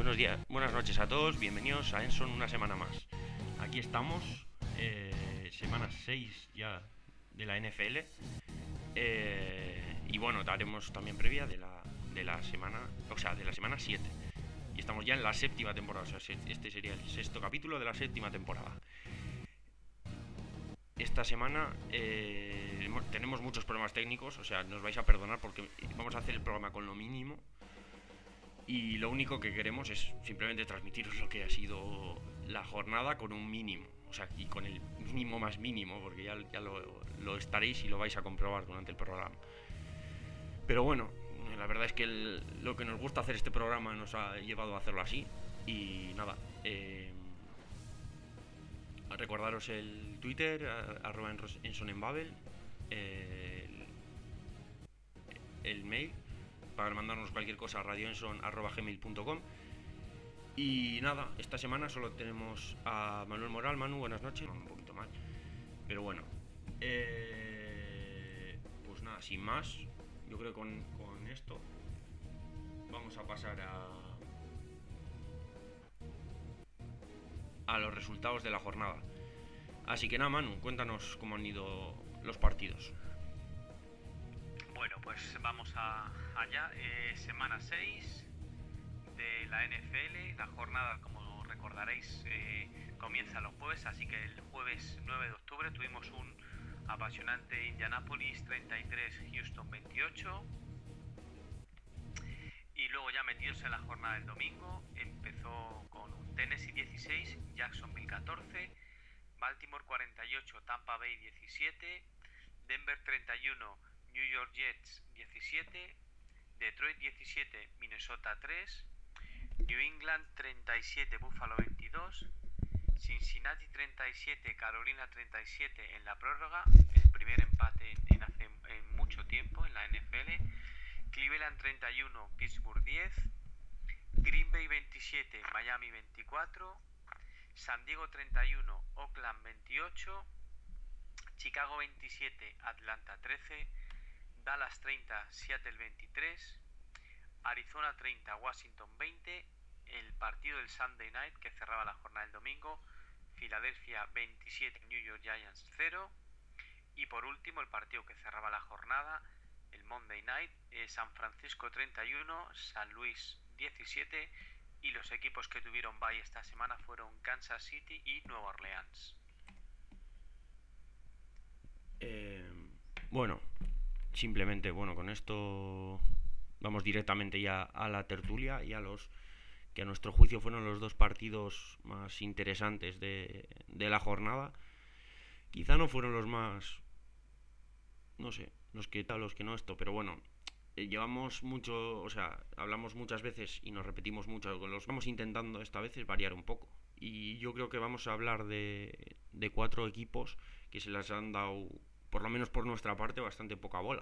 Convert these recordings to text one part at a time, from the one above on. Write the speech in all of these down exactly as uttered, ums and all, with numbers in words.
Buenos días, buenas noches a todos, bienvenidos a Enson una semana más. Aquí estamos, eh, semana seis ya de la N F L. Eh, y bueno, daremos también previa de la, de la semana, o sea, de la semana siete. Y estamos ya en la séptima temporada, o sea, este sería el sexto capítulo de la séptima temporada. Esta semana eh, tenemos muchos problemas técnicos, o sea, nos vais a perdonar porque vamos a hacer el programa con lo mínimo. Y lo único que queremos es simplemente transmitiros lo que ha sido la jornada con un mínimo. O sea, y con el mínimo más mínimo, porque ya, ya lo, lo estaréis y lo vais a comprobar durante el programa. Pero bueno, la verdad es que el, lo que nos gusta hacer este programa nos ha llevado a hacerlo así. Y nada, eh, recordaros el Twitter, arroba ensonenbabel, el, el mail para mandarnos cualquier cosa a radioenson arroba gmail punto com. Y nada, esta semana solo tenemos a Manuel Moral. Manu, buenas noches. Un poquito mal, pero bueno, eh, pues nada, sin más, yo creo que con, con esto vamos a pasar a a los resultados de la jornada. Así que nada, Manu, cuéntanos cómo han ido los partidos. Bueno, pues vamos a allá, eh, semana seis de la N F L. La jornada, como recordaréis, eh, comienza los jueves, así que el jueves nueve de octubre tuvimos un apasionante Indianapolis treinta y tres, Houston veintiocho. Y luego, ya metidos en la jornada del domingo, empezó con un Tennessee dieciséis, Jacksonville catorce, Baltimore cuarenta y ocho, Tampa Bay diecisiete, Denver treinta y uno, New York Jets diecisiete, Detroit diecisiete, Minnesota tres, New England treinta y siete, Buffalo veintidós, Cincinnati treinta y siete, Carolina treinta y siete en la prórroga, el primer empate en, en hace en mucho tiempo en la N F L, Cleveland treinta y uno, Pittsburgh diez, Green Bay veintisiete, Miami veinticuatro, San Diego treinta y uno, Oakland veintiocho, Chicago veintisiete, Atlanta trece, Dallas treinta, Seattle veintitrés, Arizona treinta, Washington veinte, el partido del Sunday Night que cerraba la jornada del domingo, Filadelfia veintisiete, New York Giants cero, y por último el partido que cerraba la jornada, el Monday Night, eh, San Francisco treinta y uno, San Luis diecisiete, y los equipos que tuvieron bye esta semana fueron Kansas City y Nueva Orleans. Eh, bueno, simplemente, bueno, con esto vamos directamente ya a la tertulia y a los que a nuestro juicio fueron los dos partidos más interesantes de, de la jornada. Quizá no fueron los más, no sé, los que tal, los que no esto, pero bueno, eh, llevamos mucho, o sea, hablamos muchas veces y nos repetimos mucho, los vamos intentando esta vez es variar un poco. Y yo creo que vamos a hablar de, de cuatro equipos que se les han dado, por lo menos por nuestra parte, bastante poca bola.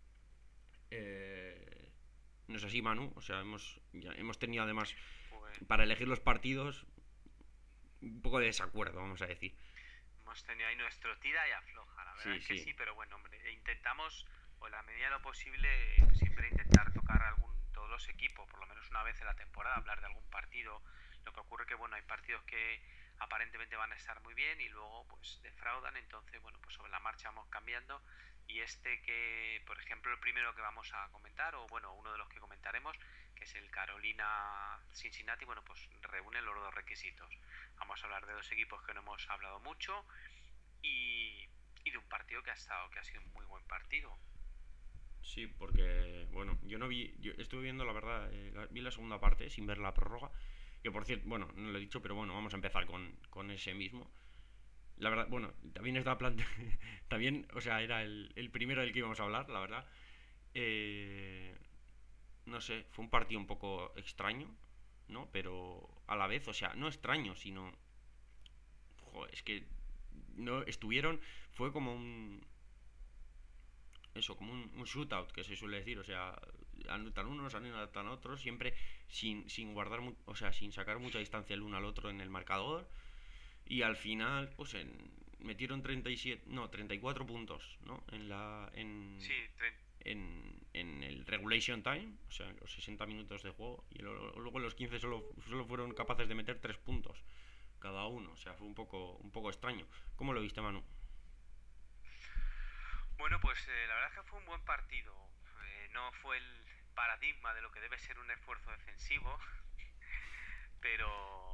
Eh, no es así, Manu, o sea, hemos, ya hemos tenido además, pues, para elegir los partidos, un poco de desacuerdo, vamos a decir. Hemos tenido ahí nuestro tira y afloja, la verdad sí, es que sí. sí, pero bueno, hombre, intentamos, o en la medida de lo posible, siempre intentar tocar algún, todos los equipos, por lo menos una vez en la temporada, hablar de algún partido. Lo que ocurre que, bueno, hay partidos que aparentemente van a estar muy bien y luego pues defraudan, entonces, bueno, pues sobre la marcha vamos cambiando. Y este que, por ejemplo, el primero que vamos a comentar, o bueno, uno de los que comentaremos, que es el Carolina-Cincinnati, bueno, pues reúne los dos requisitos. Vamos a hablar de dos equipos que no hemos hablado mucho y, y de un partido que ha estado, que ha sido un muy buen partido. Sí, porque, bueno, yo no vi, yo estuve viendo, la verdad, eh, la, vi la segunda parte sin ver la prórroga, que por cierto, bueno, no lo he dicho, pero bueno, vamos a empezar con, con ese mismo. La verdad, bueno, también estaba plante... también, o sea, era el, el primero del que íbamos a hablar, la verdad. Eh, no sé, fue un partido un poco extraño, ¿no? Pero a la vez, o sea, no extraño, sino... Joder, es que no estuvieron... Fue como un... Eso, como un, un shootout, que se suele decir, o sea, anotan unos, anotan otros, siempre sin, sin guardar, o sea, sin sacar mucha distancia el uno al otro en el marcador. Y al final, pues en, metieron treinta y siete, no, treinta y cuatro puntos, ¿no? En la en Sí, en, en el regulation time, o sea, los sesenta minutos de juego, y lo, luego en los quince solo, solo fueron capaces de meter tres puntos cada uno, o sea, fue un poco, un poco extraño. ¿Cómo lo viste, Manu? Bueno, pues eh, la verdad es que fue un buen partido. Eh, no fue el paradigma de lo que debe ser un esfuerzo defensivo, pero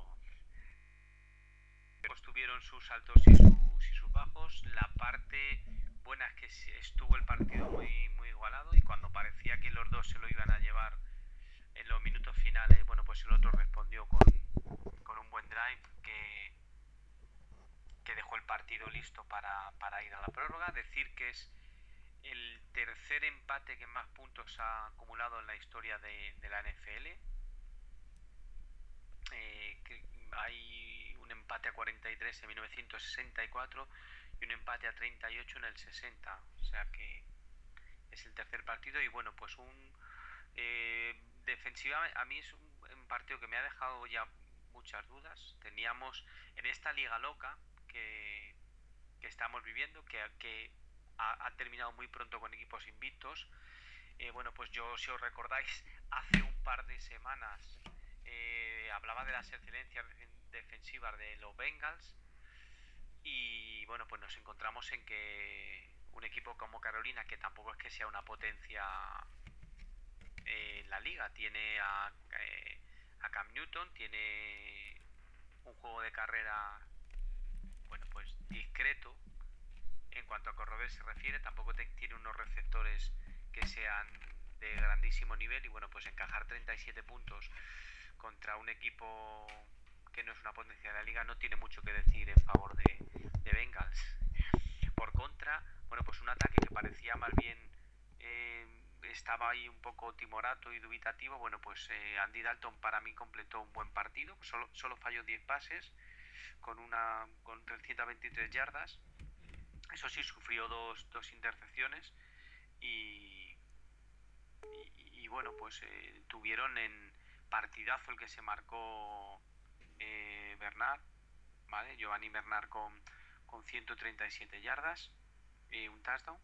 pues tuvieron sus altos y sus, y sus bajos. La parte buena es que sí estuvo el partido muy, muy igualado, y cuando parecía que los dos se lo iban a llevar en los minutos finales, bueno, pues el otro respondió con, con un buen drive que, que dejó el partido listo para, para ir a la prórroga. Decir que es el tercer empate que más puntos ha acumulado en la historia de, de la N F L. Eh, que hay un empate a cuarenta y tres en mil novecientos sesenta y cuatro y un empate a treinta y ocho en el sesenta. O sea que es el tercer partido. Y bueno, pues un eh, defensiva, a mí es un, un partido que me ha dejado ya muchas dudas. Teníamos en esta liga loca que, que estamos viviendo, que, que ha, ha terminado muy pronto con equipos invictos. Eh, bueno, pues yo, si os recordáis, hace un par de semanas eh, hablaba de las excelencias defensivas de los Bengals, y bueno, pues nos encontramos en que un equipo como Carolina, que tampoco es que sea una potencia eh, en la liga, tiene a, eh, a Cam Newton, tiene un juego de carrera, bueno, pues discreto en cuanto a corredores se refiere. Tampoco te, tiene unos receptores que sean de grandísimo nivel, y bueno, pues encajar treinta y siete puntos contra un equipo que no es una potencia de la liga no tiene mucho que decir en favor de, de Bengals. Por contra, bueno, pues un ataque que parecía más bien eh, estaba ahí un poco timorato y dubitativo. Bueno, pues eh, Andy Dalton para mí completó un buen partido, solo, solo falló diez pases con una con trescientas veintitrés yardas. Eso sí, sufrió dos, dos intercepciones, y, y, y bueno, pues eh, tuvieron en partidazo el que se marcó eh, Bernard, ¿vale? Giovanni Bernard con, con ciento treinta y siete yardas, eh, un touchdown.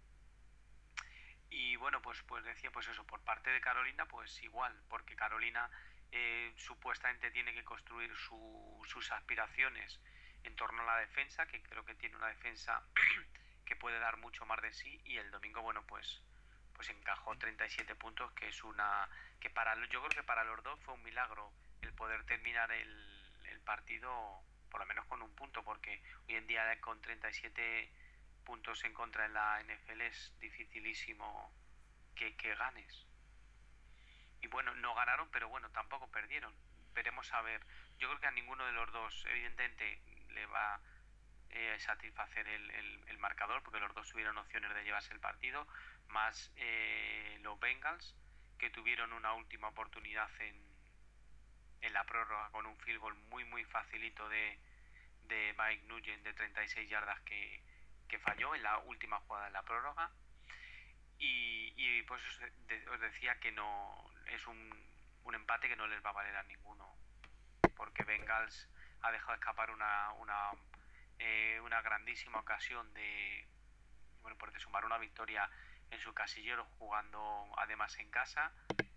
Y bueno, pues, pues decía, pues eso, por parte de Carolina, pues igual, porque Carolina eh, supuestamente tiene que construir su, sus aspiraciones en torno a la defensa, que creo que tiene una defensa que puede dar mucho más de sí, y el domingo, bueno, pues pues encajó treinta y siete puntos, que es una que para yo creo que para los dos fue un milagro el poder terminar el, el partido por lo menos con un punto, porque hoy en día con treinta y siete puntos en contra en la N F L es dificilísimo que, que ganes. Y bueno, no ganaron, pero bueno, tampoco perdieron. Veremos a ver. Yo creo que a ninguno de los dos, evidentemente, le va eh, satisfacer el, el, el marcador, porque los dos tuvieron opciones de llevarse el partido, más eh, los Bengals, que tuvieron una última oportunidad en, en la prórroga con un field goal muy muy facilito de, de Mike Nugent de treinta y seis yardas que, que falló en la última jugada de la prórroga. Y, y pues os, de, os decía que no es un, un empate que no les va a valer a ninguno, porque Bengals ha dejado escapar una, una Eh, una grandísima ocasión de, bueno, pues de sumar una victoria en su casillero, jugando además en casa.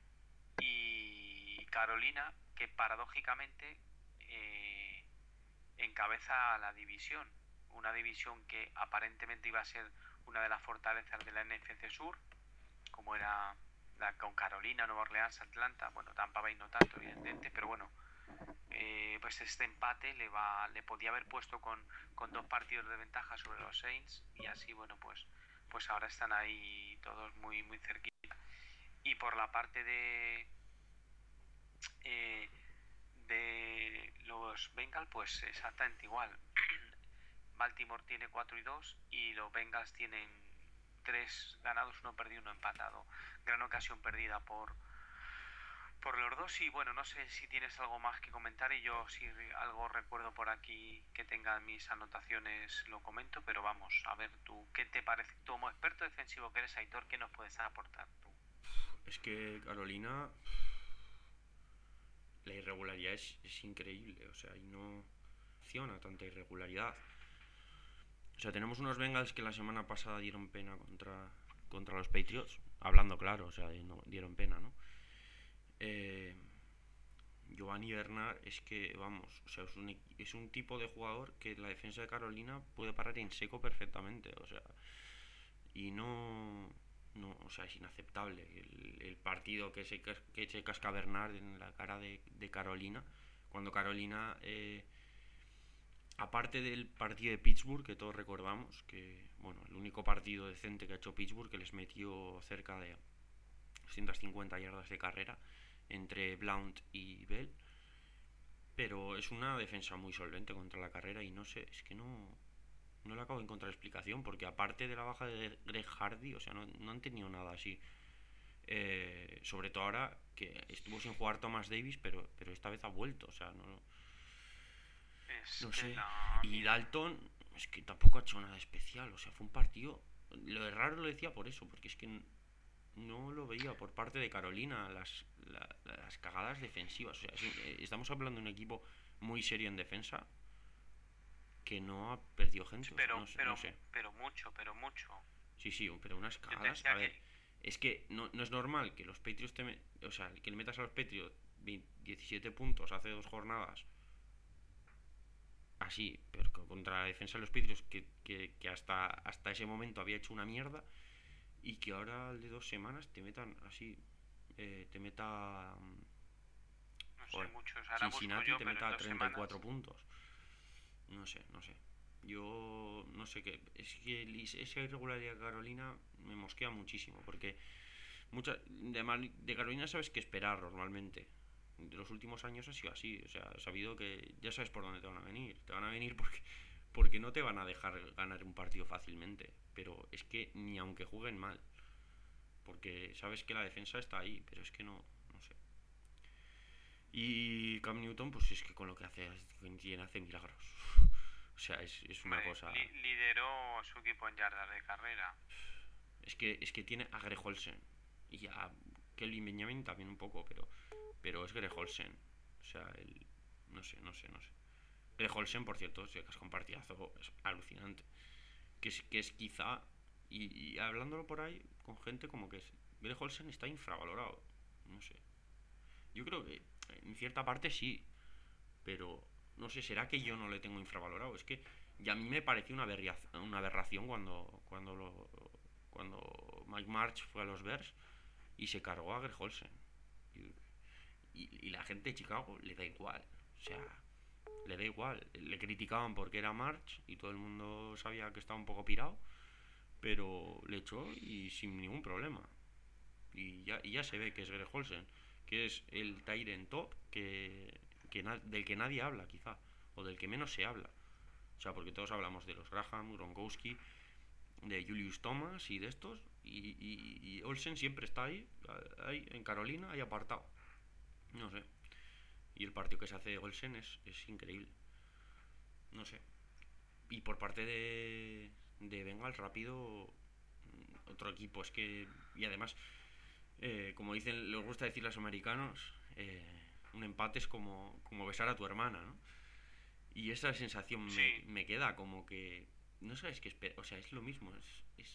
Y Carolina, que paradójicamente eh, encabeza la división, una división que aparentemente iba a ser una de las fortalezas de la N F C Sur, como era la, con Carolina, Nueva Orleans, Atlanta, bueno, Tampa Bay no tanto, evidentemente, pero bueno, eh, pues este empate le va le podía haber puesto con, con dos partidos de ventaja sobre los Saints, y así, bueno, pues pues ahora están ahí todos muy muy cerquita. Y por la parte de eh, de los Bengals, pues exactamente igual. Baltimore tiene cuatro y dos, y los Bengals tienen tres ganados, uno perdido, uno empatado. Gran ocasión perdida por por los dos. Y bueno, no sé si tienes algo más que comentar, y yo si algo recuerdo por aquí que tenga mis anotaciones lo comento, pero vamos, a ver tú, ¿qué te parece? Tú, como experto defensivo que eres, Aitor, ¿qué nos puedes aportar tú? Es que Carolina, la irregularidad es, es increíble, o sea, y no funciona tanta irregularidad. O sea, tenemos unos Bengals que la semana pasada dieron pena contra, contra los Patriots, hablando claro, o sea, no, dieron pena, ¿no? Eh, Giovanni Bernard es que, vamos, o sea, es un, es un tipo de jugador que la defensa de Carolina puede parar en seco perfectamente, o sea, y no, no o sea, es inaceptable el, el partido que se, que se casca Bernard en la cara de, de Carolina, cuando Carolina, eh, aparte del partido de Pittsburgh, que todos recordamos, que, bueno, el único partido decente que ha hecho Pittsburgh, que les metió cerca de doscientas cincuenta yardas de carrera entre Blount y Bell, pero es una defensa muy solvente contra la carrera y no sé, es que no, no le acabo de encontrar explicación, porque aparte de la baja de Greg Hardy, o sea, no, no han tenido nada así. Eh, sobre todo ahora que estuvo sin jugar Thomas Davis, pero, pero esta vez ha vuelto, o sea, no, Es no que sé. la... Y Mira, Dalton, es que tampoco ha hecho nada especial, o sea, fue un partido. Lo de raro lo decía por eso, porque es que no lo veía por parte de Carolina las, la, las cagadas defensivas. O sea, es un- eh, estamos hablando de un equipo muy serio en defensa que no ha perdido gente. O sea, pero, no, sé- no pero, sé. pero mucho, pero mucho. Sí, sí, pero unas Yo te cagadas. A decía ver, que... es que no, no es normal que los Patriots te. me- o sea, que le metas a los Patriots veinte diecisiete puntos hace dos jornadas. Así, pero contra la defensa de los Patriots que, que, que hasta, hasta ese momento había hecho una mierda. Y que ahora al de dos semanas te metan así. Eh, te meta. mm, No sé, Joder, muchos. Ahora busco Cincinnati yo, te pero en meta dos treinta y cuatro semanas... puntos. No sé, no sé. Yo no sé qué. Es que esa irregularidad de Carolina me mosquea muchísimo. Porque mucha, de, de Carolina sabes qué esperar normalmente. De los últimos años ha sido así. O sea, he sabido que ya sabes por dónde te van a venir. Te van a venir porque, porque no te van a dejar ganar un partido fácilmente. Pero es que ni aunque jueguen mal. Porque sabes que la defensa está ahí. Pero es que no, no sé. Y Cam Newton, pues es que con lo que hace, tiene, hace milagros. O sea, es, es una Hombre, cosa. li- lideró su equipo en yardas de carrera. Es que, es que tiene a Greg Olsen. Y a Kelvin Benjamin también un poco, pero, pero es Greg Olsen. O sea, el, no sé, no sé, no sé. Greg Olsen, por cierto, si has compartido, es alucinante. Que es, que es quizá, y, y hablándolo por ahí con gente como que es, Greg Olsen está infravalorado. No sé. Yo creo que en cierta parte sí, pero no sé, ¿será que yo no le tengo infravalorado? Es que ya a mí me pareció una, una aberración cuando, cuando, lo, cuando Mike March fue a los Bears y se cargó a Greg Olsen. Y, y, y la gente de Chicago le da igual. O sea, le da igual. Le criticaban porque era March y todo el mundo sabía que estaba un poco pirado, pero le echó y sin ningún problema. Y ya, y ya se ve que es Greg Olsen, que es el Tyrant top que, que na- del que nadie habla, quizá, o del que menos se habla. O sea, porque todos hablamos de los Graham, Gronkowski, de Julius Thomas y de estos, y, y, y Olsen siempre está ahí, ahí, en Carolina, ahí apartado. No sé. Y el partido que se hace de Olsen es, es increíble. No sé. Y por parte de, de Bengals, rápido, otro equipo. Es que. Y además, eh, como dicen, les gusta decir los americanos, eh, un empate es como, como besar a tu hermana, ¿no? Y esa sensación me, Sí, me queda como que no sabes qué esperar, o sea, es lo mismo, es, es...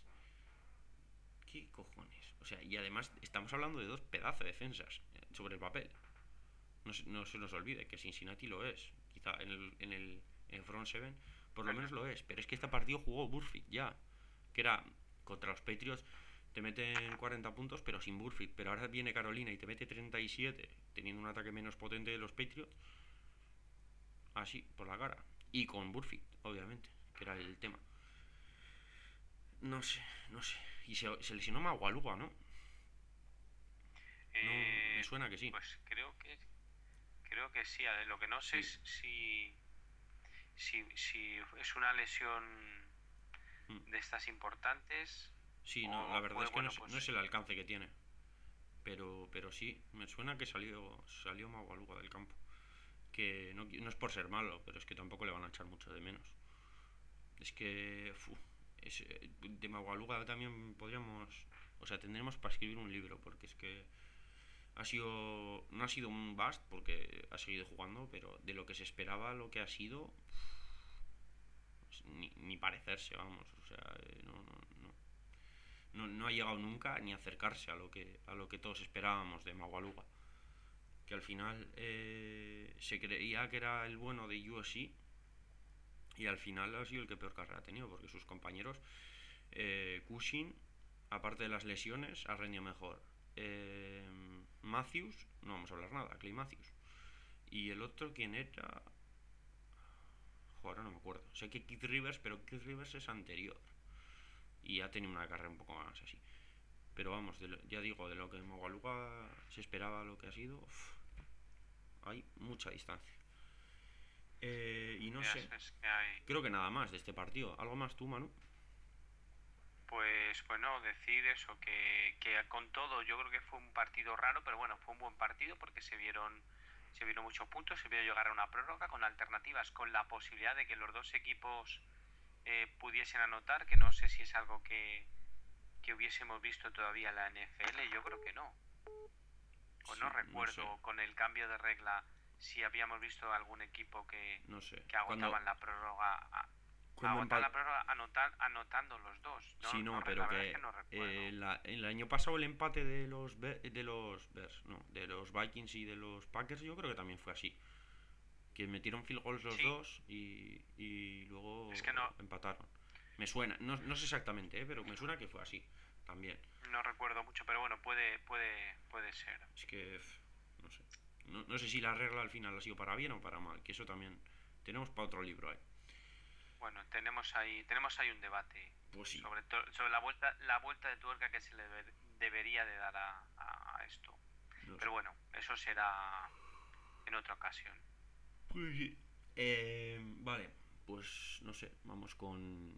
¿Qué cojones? O sea, y además estamos hablando de dos pedazos de defensas eh, sobre el papel. No, no se nos olvide que Cincinnati lo es, quizá en el, en el en front seven por lo menos lo es, pero es que este partido jugó Burfict ya, que era contra los Patriots te meten cuarenta puntos pero sin Burfict, pero ahora viene Carolina y te mete treinta y siete teniendo un ataque menos potente de los Patriots, así por la cara, y con Burfict, obviamente, que era el tema. No sé, no sé. Y se, se lesionó Magualuga, ¿no? No, me eh, suena que sí. pues creo que creo que sí. A ver, lo que no sé Sí. es si, si, si es una lesión Mm. de estas importantes Sí, no, la o verdad fue, es que no bueno, es, no pues es el alcance que tiene. Pero, pero sí, me suena que salió, salió Magualuga del campo. Que no, no es por ser malo, pero es que tampoco le van a echar mucho de menos. Es que fu, es, de Magualuga también podríamos... O sea, tendremos para escribir un libro, porque es que ha sido... No ha sido un bust, porque ha seguido jugando, pero de lo que se esperaba, lo que ha sido... Pues, ni, ni parecerse, vamos. O sea, eh, no, no, no. no, no ha llegado nunca ni a acercarse a lo que, a lo que todos esperábamos de Magualuga. Que al final eh, se creía que era el bueno de U S C y al final ha sido el que peor carrera ha tenido, porque sus compañeros, eh, Cushing, aparte de las lesiones, ha rendido mejor. Eh, Matthews, no vamos a hablar nada, Clay Matthews. Y el otro, ¿quién era? Joder, no me acuerdo. Sé que Keith Rivers, pero Keith Rivers es anterior. Y ha tenido una carrera un poco más así. Pero vamos, de lo, ya digo, de lo que Mogaluga se esperaba a lo que ha sido, uf, hay mucha distancia. Eh, y no Ya sé, sabes que hay... creo que nada más de este partido. ¿Algo más tú, Manu? Pues bueno, decir eso, que, que con todo yo creo que fue un partido raro, pero bueno, fue un buen partido porque se vieron se vieron muchos puntos, se vio llegar a una prórroga con alternativas, con la posibilidad de que los dos equipos eh, pudiesen anotar, que no sé si es algo que, que hubiésemos visto todavía en la N F L, yo creo que no. O Sí, no no sé, recuerdo con el cambio de regla si habíamos visto algún equipo que, no sé. que agotaban Cuando, la prórroga, a- cuando agotaban empa- la prórroga anotan, anotando los dos. No, Sí, no, no, re- pero la verdad es que que no eh, recuerdo. la- el año pasado el empate de los Be- de los Bears, no, de los Vikings y de los Packers, yo creo que también fue así. Que metieron field goals los Sí, dos y, y luego es que no, empataron. Me suena, no, no sé exactamente, ¿eh? Pero me suena que fue así también. no recuerdo mucho, pero bueno, puede, puede, puede ser. Es que, pf, no sé. No, no sé si la regla al final ha sido para bien o para mal, que eso también tenemos para otro libro ahí. Bueno, tenemos ahí, tenemos ahí un debate Pues sí, sobre, to- sobre la vuelta, la vuelta de tuerca que se le debe- debería de dar a, a- a esto. no sé. Pero bueno, eso será en otra ocasión. Pues sí. Eh, vale, pues no sé, vamos con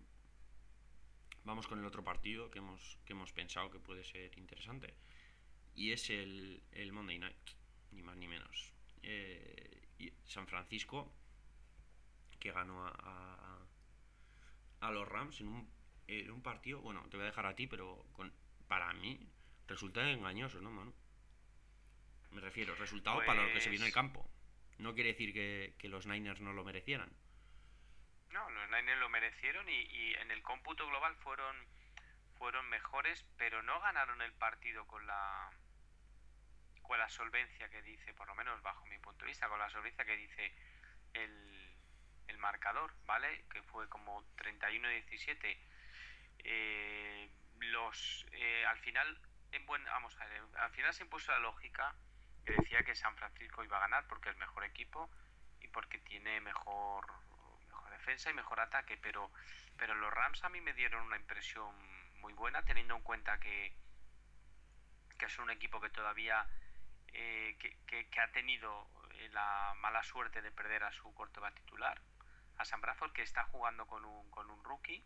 vamos con el otro partido que hemos que hemos pensado que puede ser interesante y es el, el Monday Night, ni más ni menos. Eh, y San Francisco que ganó a, a, a los Rams en un, en un partido, bueno, te voy a dejar a ti, pero con, para mí resulta engañoso, ¿no, Manu? Me refiero, resultado para lo que se vio en el Pues campo. No quiere decir que, que los Niners no lo merecieran. no, los Niners lo merecieron y, y en el cómputo global fueron, fueron mejores, pero no ganaron el partido con la, con la solvencia que dice, por lo menos bajo mi punto de vista, con la solvencia que dice el, el marcador, ¿vale? Que fue como treinta y uno a diecisiete. Eh, los, eh, al final, en buen, vamos a ver, al final se impuso la lógica que decía que San Francisco iba a ganar porque es mejor equipo y porque tiene mejor, mejor defensa y mejor ataque, pero, pero los Rams a mí me dieron una impresión muy buena teniendo en cuenta que, que son un equipo que todavía eh, que, que, que, ha tenido la mala suerte de perder a su quarterback titular, a Sam Bradford, que está jugando con un, con un rookie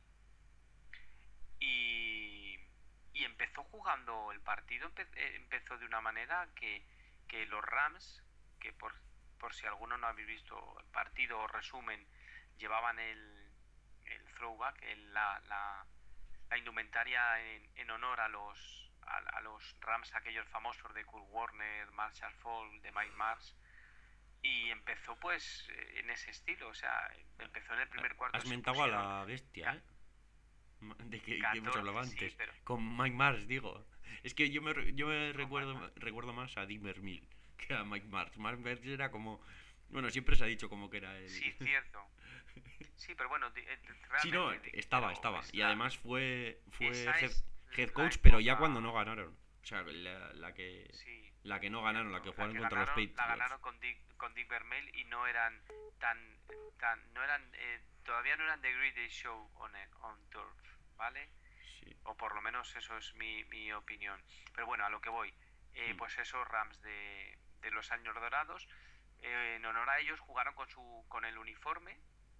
y, y empezó jugando el partido, empe, empezó de una manera que, que los Rams, que por, por si alguno no habéis visto el partido o resumen, llevaban el, el throwback, el, la, la, la indumentaria en, en honor a los a, a los Rams, aquellos famosos de Kurt Warner, Marshall Falk, de Mike Mars, y empezó pues en ese estilo, o sea, empezó en el primer cuarto. Has Se mentado a pusieron la bestia, ¿eh? De que, que hemos catorce, hablado sí, antes. pero Con Mike Mars, digo. Es que yo me, yo me con Mike recuerdo, Mars. recuerdo más a Dick Vermeil que a Mike Mars. Mike Mars era como... Bueno, siempre se ha dicho como que era el... Sí, cierto. Sí, pero bueno, di- eh, Sí, no, realmente, di- estaba, pero estaba. es Y la, además fue, fue esa head, es head la coach, pero ya cuando no época, ganaron. O sea, la, la que sí, la que no ganaron, la que cierto, la jugaron que contra los ganaron, la Patriots. ganaron con Dick, con Dick Vermeil y no eran tan, tan, no eran, eh, todavía no eran The Greatest Show on, a- on Turf, ¿vale? Sí. O por lo menos eso es mi, mi opinión. Pero bueno, a lo que voy, eh, Hmm. pues esos Rams de, de los años dorados, eh, en honor a ellos jugaron con su, con el uniforme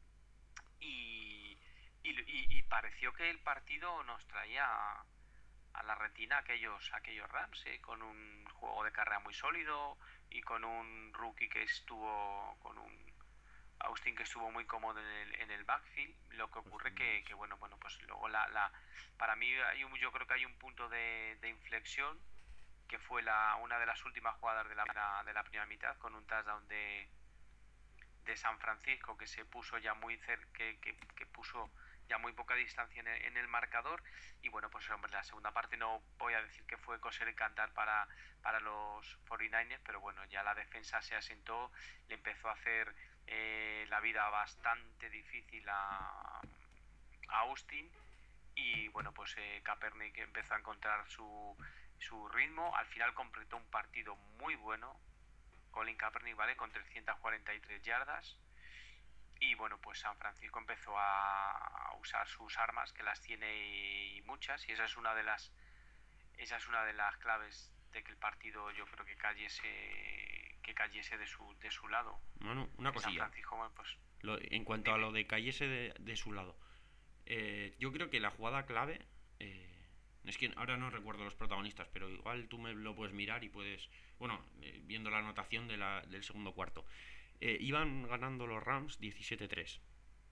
y, y, y, y pareció que el partido nos traía a, a la retina aquellos, aquellos Rams, ¿eh? Con un juego de carrera muy sólido y con un rookie que estuvo, con un Austin que estuvo muy cómodo en el, en el backfield. Lo que ocurre que, que bueno, bueno, pues luego la, la para mí hay un, yo creo que hay un punto de, de inflexión que fue la, una de las últimas jugadas de la, de la primera mitad con un touchdown de, de San Francisco que se puso ya muy cerca, que, que, que puso ya muy poca distancia en el, en el marcador. Y bueno, pues hombre, la segunda parte no voy a decir que fue coser y cantar para, para los cuarenta y nueve ers, pero bueno, ya la defensa se asentó, le empezó a hacer eh, la vida bastante difícil a, a Austin. Y bueno, pues eh, Kaepernick empezó a encontrar su, su ritmo. Al final completó un partido muy bueno, Colin Kaepernick, ¿vale? Con trescientas cuarenta y tres yardas. Y bueno, pues San Francisco empezó a usar sus armas, que las tiene y muchas, y esa es una de las esa es una de las claves de que el partido, yo creo, que cayese que cayese de su de su lado. Bueno, una Que San cosilla. Francisco, bueno, pues Lo- en cuanto a dime. lo de cayese de, de su lado, eh, yo creo que la jugada clave, eh, es que ahora no recuerdo los protagonistas, pero igual tú me lo puedes mirar y puedes, bueno, eh, viendo la anotación de la- del segundo cuarto. Eh, iban ganando los Rams diecisiete tres.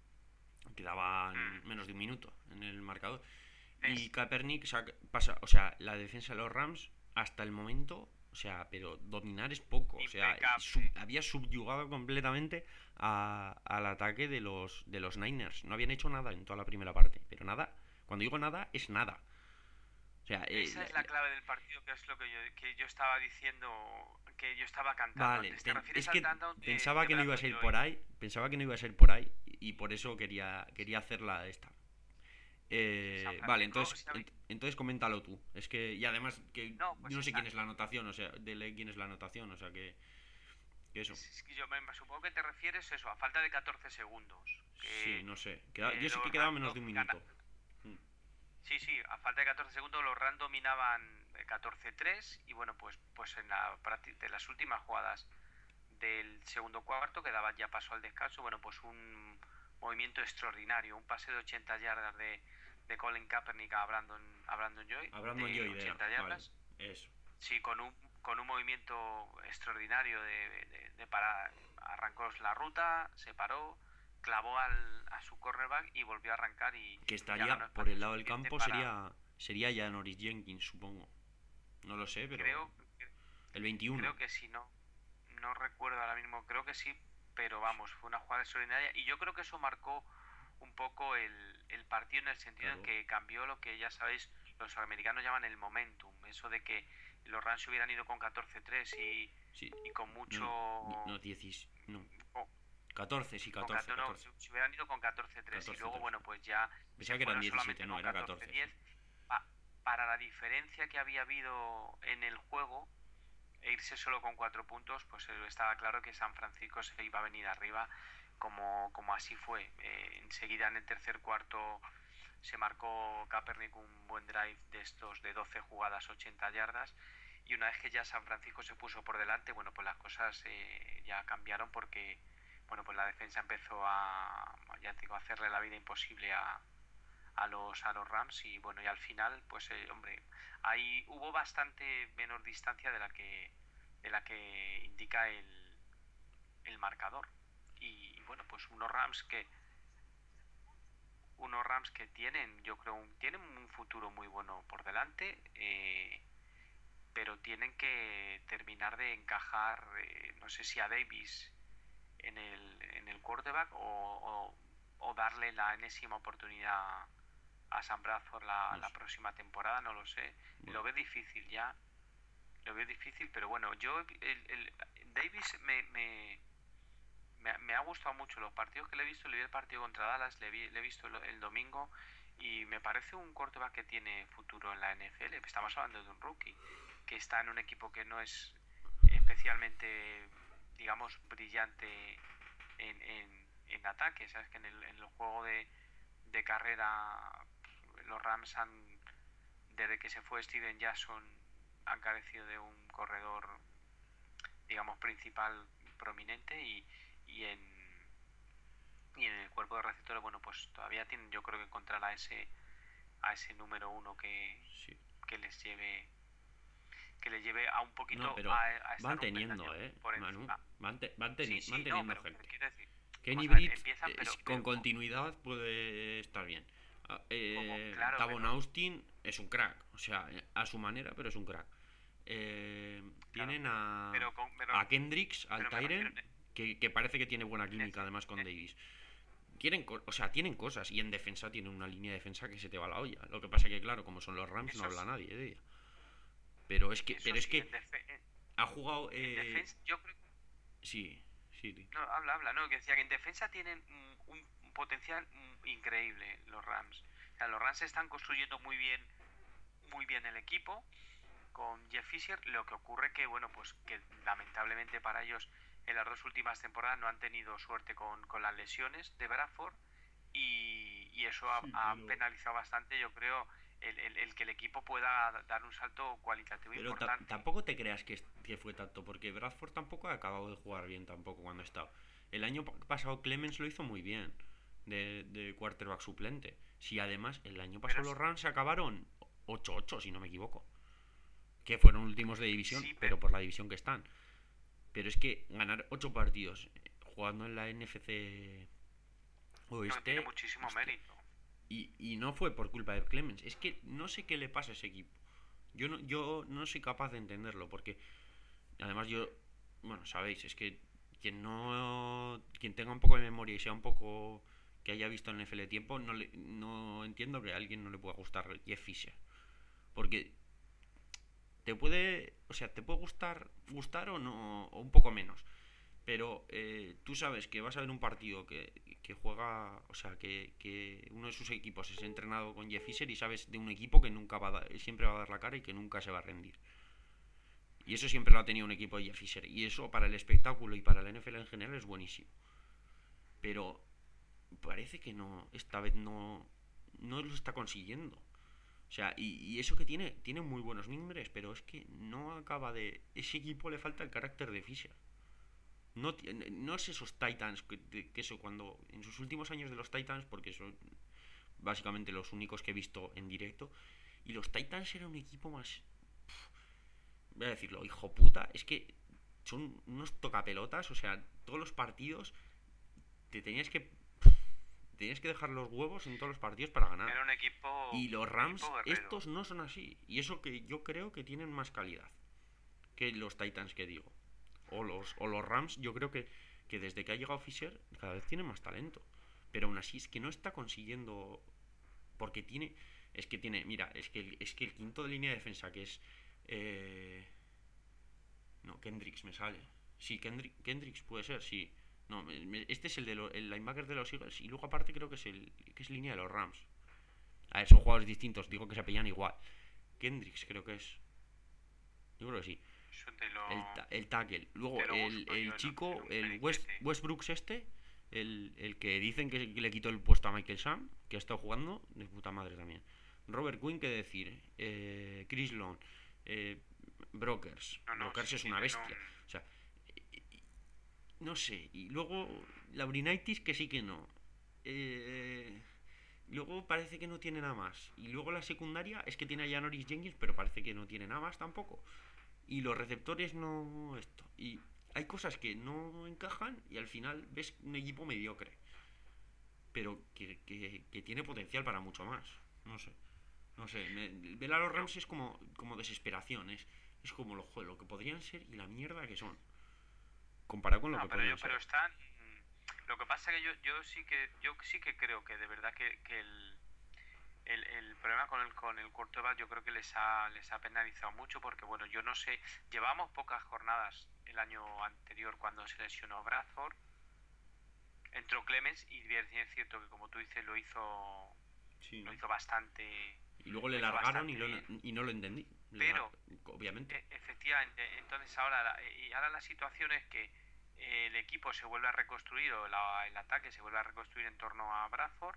Quedaban Mm, menos de un minuto en el marcador. Y es Kaepernick saca- pasa, o sea, la defensa de los Rams hasta el momento, o sea, pero dominar es poco, o sea, sub- impecable. había subyugado completamente a- al ataque de los, de los Niners. No habían hecho nada en toda la primera parte, pero nada, cuando digo nada, es nada. O sea, eh, Esa la- es la la- clave del partido, que es lo que yo, que yo estaba diciendo, que yo estaba cantando vale, antes. ¿Te pen- refieres es al que touchdown de, pensaba de que no iba a Brandon ser por Joy? ahí, pensaba que no iba a ser por ahí, y, y por eso quería, quería hacerla esta. Sí, San Eh, vale, Francisco, entonces, si habéis- ent- entonces coméntalo tú. Es que, y además que no, yo pues no sé quién esa, es la anotación, o sea, dele quién es la anotación, o sea que, que eso. es, es que yo me, me supongo que te refieres eso, a falta de catorce segundos, Sí, que no sé. Queda- eh, yo sé que los quedaba Rams menos de un gana, minuto. Mm. sí, sí, a falta de catorce segundos los Rams dominaban eh, catorce tres. Y bueno, pues, pues en la prácti- de las últimas jugadas del segundo cuarto, que daba ya paso al descanso, bueno, pues un movimiento extraordinario, un pase de ochenta yardas de, de Colin Kaepernick a Brandon, a Brandon Joy, A Brandon de Joy era. ochenta Vale, yardas, eso. sí, con un, con un movimiento extraordinario de, de, de parar, arrancó la ruta, se paró, clavó al, a su cornerback y volvió a arrancar y Que ya estaría ganó por espacio el lado del suficiente campo para, sería sería ya Norris Jenkins, supongo. No lo sé, pero creo, el veintiuno. creo que sí, no, no recuerdo ahora mismo, creo que sí, pero vamos, fue una jugada extraordinaria y yo creo que eso marcó un poco el, el partido, en el sentido en Claro. que cambió lo que ya sabéis los americanos llaman el momentum, eso de que los Rams hubieran ido con catorce tres y, Sí. y con No, mucho no, no diez, no. con, catorce, sí, con catorce, catorce, no, catorce. se hubieran ido con catorce tres y catorce luego tres. bueno, pues ya se Pensaba que eran fueron diecisiete, solamente no, con era catorce catorce, sí. diez pa, para la diferencia que había habido en el juego, e irse solo con cuatro puntos, pues estaba claro que San Francisco se iba a venir arriba, como, como así fue. Eh, enseguida en el tercer cuarto se marcó Kaepernick un buen drive de estos de doce jugadas, ochenta yardas, y una vez que ya San Francisco se puso por delante, bueno, pues las cosas eh, ya cambiaron, porque bueno, pues la defensa empezó a, ya digo, a hacerle la vida imposible a, a los a los Rams. Y bueno, y al final pues eh, hombre, ahí hubo bastante menor distancia de la que de la que indica el, el marcador. Y, y bueno, pues unos Rams que unos Rams que tienen, yo creo, un, tienen un futuro muy bueno por delante, eh, pero tienen que terminar de encajar, eh, no sé si a Davis en el, en el quarterback, o, o, o darle la enésima oportunidad a Sam Bradford la, No la sé. próxima temporada, no lo sé. Bueno, Lo veo difícil ya, lo veo difícil, pero bueno, yo, el, el Davis me, me, me, me, ha gustado mucho los partidos que le he visto. Le vi el partido contra Dallas, le, vi, le he visto el, el domingo, y me parece un quarterback que tiene futuro en la N F L. Estamos hablando de un rookie que está en un equipo que no es especialmente, digamos, brillante en, en, en ataque. Sabes que en el, en el juego de, de carrera los Rams han, desde que se fue Steven Jackson, han carecido de un corredor, digamos, principal prominente, y, y en y en el cuerpo de receptores, bueno, pues todavía tienen, yo creo, que encontrar a ese a ese número uno que, sí. que les lleve que les lleve a un No, poquito pero a, a estar van un teniendo, peldaño ¿eh, por Manu? encima. Van, te- van, Sí, teni- van sí, no, teniendo pero, pero gente. quiero decir, Kenny vamos a ver, Britt, empiezan, eh, pero, con pero continuidad puede estar bien. Ah, como, eh, claro, Tavon pero, Austin es un crack, o sea, a su manera, pero es un crack. Eh, claro, tienen a, pero, pero, a Kendricks, al pero me refiero Tyren, en, que, que parece que tiene buena en química ese, además con en, Davis. tienen, co- o sea, tienen cosas. Y en defensa tienen una línea de defensa que se te va la olla. Lo que pasa que, claro, como son los Rams, no Eso habla sí, nadie de ella. Pero es que, eso pero es sí, que en, defe- en, ha jugado. en Eh, defensa, yo creo. sí, sí, sí. No, habla, habla, no, que decía que en defensa tienen mm, un, un potencial mm, increíble los Rams. O sea, los Rams están construyendo muy bien, muy bien el equipo con Jeff Fisher. Lo que ocurre que, bueno, pues que lamentablemente para ellos en las dos últimas temporadas no han tenido suerte con, con las lesiones de Bradford y, y eso ha, Sí, ha pero. penalizado bastante, yo creo, el, el, el que el equipo pueda dar un salto cualitativo Pero ta- importante. tampoco te creas que, es- que fue tanto, porque Bradford tampoco ha acabado de jugar bien tampoco cuando ha estado. El año pa- pasado Clemens lo hizo muy bien, de, de quarterback suplente. Si además el año Pero pasado los es- Rams acabaron ocho ocho si no me equivoco. Que fueron últimos de división, sí, pero pero por la división que están. Pero es que ganar ocho partidos eh, jugando en la N F C no tiene Oeste, muchísimo hostia. mérito. Y, y no fue por culpa de Clemens. Es que no sé qué le pasa a ese equipo. Yo no, yo no soy capaz de entenderlo, porque además yo, bueno, sabéis, es que quien no, quien tenga un poco de memoria y sea un poco que haya visto el N F L tiempo, no, le, no entiendo que a alguien no le pueda gustar Jeff Fisher. Porque te puede, o sea, te puede gustar, gustar o no, o un poco menos. Pero eh, tú sabes que vas a ver un partido que, que juega, o sea, que, que uno de sus equipos es entrenado con Jeff Fisher y sabes de un equipo que nunca va a dar, siempre va a dar la cara y que nunca se va a rendir. Y eso siempre lo ha tenido un equipo de Jeff Fisher. Y eso para el espectáculo y para la N F L en general es buenísimo. Pero parece que no, esta vez no, no lo está consiguiendo. O sea, y, y eso que tiene, tiene muy buenos mimbres, pero es que no acaba de... Ese equipo le falta el carácter de Fisher. No, no es esos Titans que, que eso cuando en sus últimos años de los Titans, porque son básicamente los únicos que he visto en directo, y los Titans era un equipo más, voy a decirlo, hijo puta, es que son unos tocapelotas, o sea, todos los partidos te tenías que tenías que dejar los huevos en todos los partidos para ganar. Era un equipo, Y los un equipo Rams, guerrero. estos no son así. Y eso que yo creo que tienen más calidad que los Titans que digo. O los, o los Rams, yo creo que, que desde que ha llegado Fisher, cada vez tiene más talento. Pero aún así es que no está consiguiendo. Porque tiene. Es que tiene. Mira, es que el, es que el quinto de línea de defensa, que es. Eh, no, Kendricks me sale. Sí, Kendrick, Kendricks puede ser, sí. No, me- me- este es el de lo- el linebacker de los Eagles. Y luego aparte creo que es el que es línea de los Rams. A ver, son jugadores distintos, digo que se apellan igual. Kendricks creo que es. Yo creo que sí. Eso te lo, El, ta- el tackle. Luego te lo el, busco el yo en un, en chico, un el West, periquete. Westbrooks este, el, el que dicen que le quitó el puesto a Michael Sam, que ha estado jugando, de puta madre también. Robert Quinn, qué decir. Eh, Chris Long. Eh, Brokers. No, no, Brokers sí es una tienen bestia. un... O sea, no sé. Y luego Laurinaitis, que sí que no. Eh, luego parece que no tiene nada más. Y luego la secundaria es que tiene a Janoris Jenkins, pero parece que no tiene nada más tampoco. Y los receptores no esto. Y hay cosas que no encajan y al final ves un equipo mediocre. Pero que, que, que tiene potencial para mucho más. No sé. No sé. Me, ver a los Yo, Rams es como, como desesperación. Es, es como lo, lo que podrían ser y la mierda que son. Comparado con lo no, que pero podrían yo, pero ser. están... mm, Lo que pasa es que yo, yo sí que yo sí que creo que de verdad que, que el, el, el problema con el con el quarterback yo creo que les ha les ha penalizado mucho porque bueno, yo no sé, llevamos pocas jornadas el año anterior cuando se lesionó Bradford, entró Clemens y bien es cierto que como tú dices lo hizo Sí, lo ¿no? hizo bastante Y luego le lo hizo largaron y, bastante lo, bien. y no lo entendí. La- Pero obviamente. E- efectivamente, entonces ahora la, y ahora la situación es que eh, el equipo se vuelve a reconstruir o la- el ataque se vuelve a reconstruir en torno a Bradford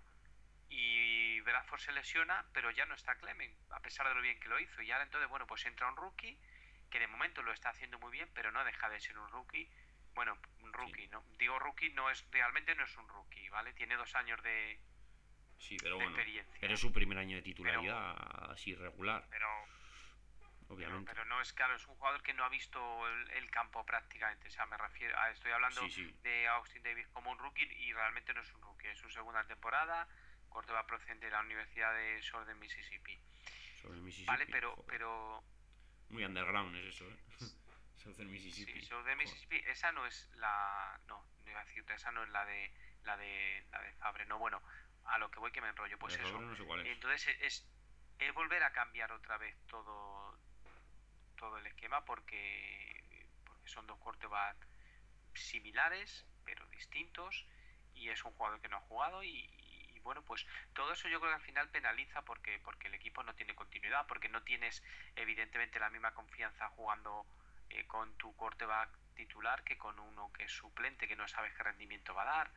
y Bradford se lesiona, pero ya no está Clement, a pesar de lo bien que lo hizo. Y ahora entonces, bueno, pues entra un rookie que de momento lo está haciendo muy bien, pero no deja de ser un rookie. Bueno, un Sí. rookie, ¿no? Digo rookie, no es realmente no es un rookie, ¿vale? Tiene dos años de, Sí, pero de bueno. Pero experiencia, es su primer año de pero, titularidad así regular. pero Pero, Obviamente. pero no es claro, es un jugador que no ha visto el, el campo prácticamente. O sea, me refiero a, estoy Sí, hablando sí. de Austin Davis como un rookie y realmente no es un rookie, es su segunda temporada. Córdoba procedente de la Universidad de Southern Mississippi. Sobre Vale, Mississippi. pero, Joder. pero Muy underground es eso, ¿eh? es- Southern sí, Mississippi. Southern Joder. Mississippi, esa no es la, no, no iba a decirte, esa no es la de la de la de Fabre. No, bueno, a lo que voy que me enrollo, La pues de Fabre eso. no sé cuál es. Entonces es, es, es volver a cambiar otra vez todo todo el esquema porque porque son dos quarterbacks similares pero distintos y es un jugador que no ha jugado y, y bueno, pues todo eso yo creo que al final penaliza porque porque el equipo no tiene continuidad, porque no tienes evidentemente la misma confianza jugando eh, con tu quarterback titular que con uno que es suplente, que no sabes qué rendimiento va a dar.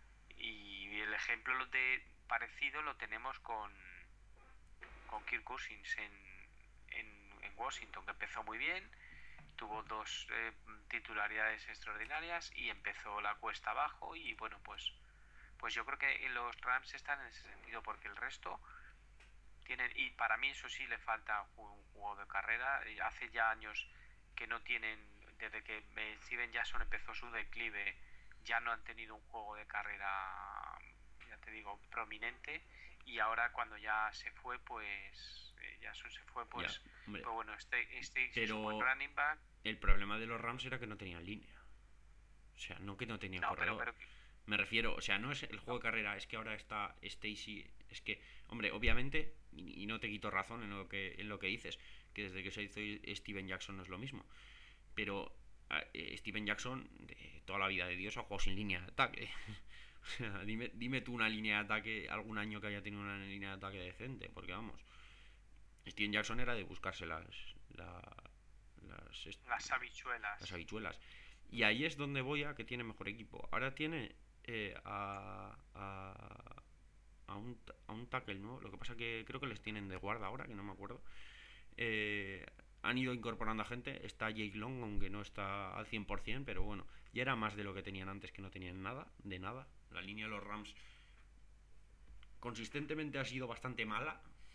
Y el ejemplo de parecido lo tenemos con, con Kirk Cousins en, en, en Washington, que empezó muy bien, tuvo dos eh, titularidades extraordinarias y empezó la cuesta abajo y bueno, pues pues yo creo que los Rams están en ese sentido porque el resto tienen, y para mí eso sí le falta un juego de carrera. Hace ya años que no tienen, desde que Steven Jackson empezó su declive, ya no han tenido un juego de carrera, ya te digo, prominente. Y ahora cuando ya se fue, pues eh, Jackson se fue, Ya, pues, hombre. pues bueno, este, este es un buen Pero running back. el problema de los Rams era que no tenían línea. O sea, no que no tenían No, pero, corredor. pero Me refiero, o sea, no es el juego no, de carrera, es que ahora está Stacy. Es que, hombre, obviamente, y, y no te quito razón en lo que en lo que dices, que desde que se hizo Steven Jackson no es lo mismo. Pero eh, Steven Jackson, de toda la vida de Dios, ha jugado sin línea de ataque. O sea, dime, dime tú una línea de ataque, algún año que haya tenido una línea de ataque decente, porque vamos, Steven Jackson era de buscarse las, la- las, las las habichuelas. habichuelas. Y ahí es donde voy a que tiene mejor equipo. Ahora tiene eh, a, a, a, un, a un tackle nuevo. Lo que pasa que creo que les tienen de guarda ahora, que no me acuerdo. Eh, han ido incorporando a gente. Está Jake Long, aunque no está al cien por ciento, pero bueno, ya era más de lo que tenían antes, que no tenían nada, de nada. La línea de los Rams consistentemente ha sido bastante mala.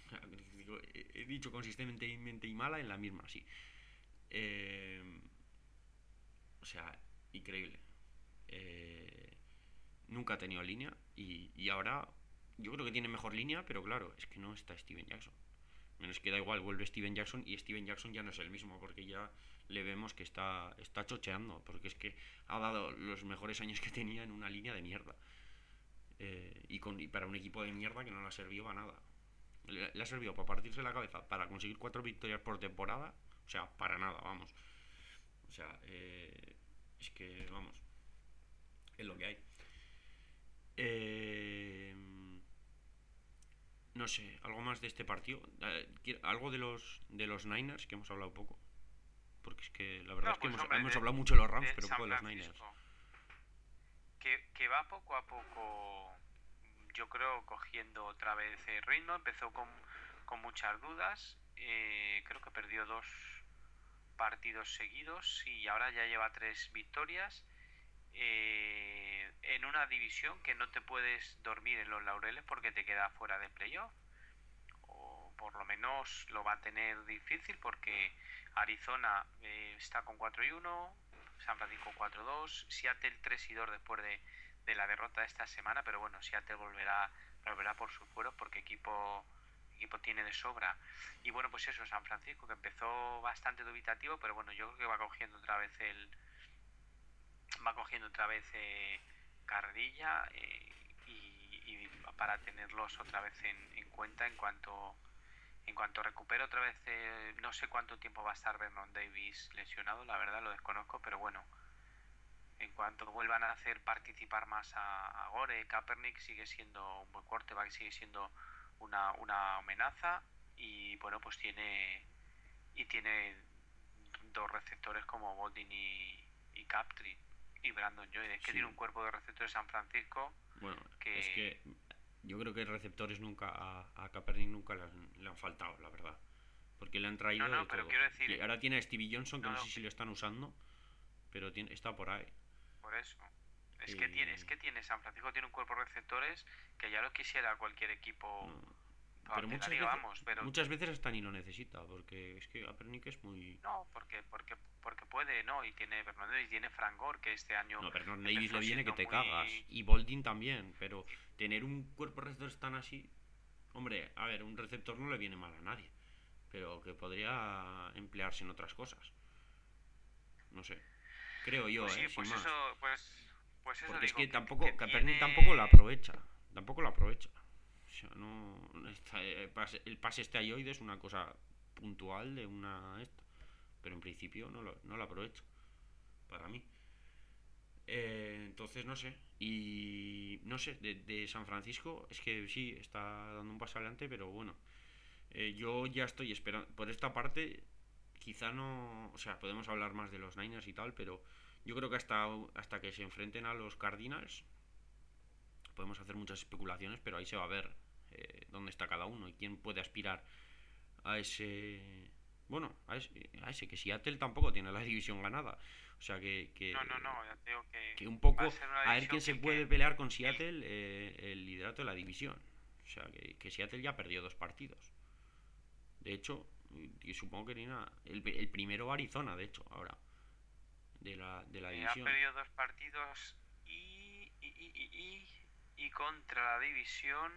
He dicho consistentemente y mala en la misma, sí. Eh, o sea, increíble. Eh, Nunca ha tenido línea y, y ahora yo creo que tiene mejor línea, pero claro, es que no está Steven Jackson. Menos que da igual, vuelve Steven Jackson y Steven Jackson ya no es el mismo porque ya le vemos que está, está chocheando, porque es que ha dado los mejores años que tenía en una línea de mierda. Eh, y, con, y para un equipo de mierda que no le ha servido a nada. Le, le ha servido para partirse la cabeza, para conseguir cuatro victorias por temporada, o sea, para nada, vamos. O sea, eh, es que, vamos, es lo que hay. Eh, no sé, algo más de este partido. Eh, algo de los de los Niners, que hemos hablado poco. Porque es que la verdad No, es que pues hemos, hombre, hemos de, hablado mucho de los Rams, de pero San poco de los Niners. Francisco, que, que va poco a poco, yo creo, cogiendo otra vez el ritmo. Empezó con, con muchas dudas, eh, creo que perdió dos partidos seguidos y ahora ya lleva tres victorias, eh, en una división que no te puedes dormir en los laureles porque te queda fuera de playoff, o por lo menos lo va a tener difícil porque Arizona eh, está con cuatro y uno, San Francisco cuatro dos, Seattle tres y dos después de, de la derrota de esta semana, pero bueno, Seattle volverá, volverá por sus fueros porque equipo equipo tiene de sobra. Y bueno, pues eso, San Francisco que empezó bastante dubitativo, pero bueno, yo creo que va cogiendo otra vez el va cogiendo otra vez eh, carrerilla, eh, y, y para tenerlos otra vez en, en cuenta en cuanto en cuanto recupere otra vez. Eh, no sé cuánto tiempo va a estar Vernon Davis lesionado, la verdad lo desconozco, pero bueno, en cuanto vuelvan a hacer participar más a, a Gore, Kaepernick sigue siendo un buen quarterback, sigue siendo una, una amenaza. Y bueno, pues tiene y tiene dos receptores como Boldin y, y Captree y Brandon Joy. Es que tiene un Sí, cuerpo de receptores San Francisco bueno, es que que yo creo que receptores nunca a, a Kaepernick nunca le han, le han faltado, la verdad. Porque le han no, traído de no, pero todo. quiero decir, Y ahora tiene a Stevie Johnson, que no, no no, sé si lo están usando, pero tiene, está por ahí. por eso. Es que tiene, es Y, que tiene San Francisco tiene un cuerpo de receptores que ya lo quisiera cualquier equipo no, pero de la muchas liga, veces vamos, pero muchas veces hasta ni lo necesita, porque es que Kaepernick es muy... no, porque porque porque puede, no, y tiene Bernardo y tiene Frank Gore que este año No, pero no, Davis le empezó viene que siendo te cagas. muy Y Boldin también, pero tener un cuerpo de receptores tan así... Hombre, a ver, un receptor no le viene mal a nadie, pero que podría emplearse en otras cosas. No sé. Creo yo, pues sí, ¿eh? Sin pues más. eso, pues Pues eso Porque es digo, que que, que tampoco, Kaepernick tampoco la tiene... aprovecha. Tampoco la aprovecha. O sea, no. Está, el, pase, el pase esteroide es una cosa puntual de una. Esta, pero en principio no lo, no lo aprovecha. Para mí. Eh, entonces, no sé. Y. No sé, de, de San Francisco, es que sí, está dando un paso adelante, pero bueno. Eh, yo ya estoy esperando. Por esta parte, quizá no. O sea, podemos hablar más de los Niners y tal, pero yo creo que hasta, hasta que se enfrenten a los Cardinals, podemos hacer muchas especulaciones, pero ahí se va a ver eh, dónde está cada uno y quién puede aspirar a ese. Bueno, a ese, a ese, que Seattle tampoco tiene la división ganada. O sea que, No, no, que, no, ya te digo que que un va a poco. ser una A ver quién división se que, puede que pelear con el, Seattle eh, el liderato de la división. O sea que, que Seattle ya perdió dos partidos. De hecho, y supongo que ni nada. El, el primero Arizona, de hecho, ahora. De la, de la eh, ha división. perdido dos partidos y, y, y, y, y, y contra la división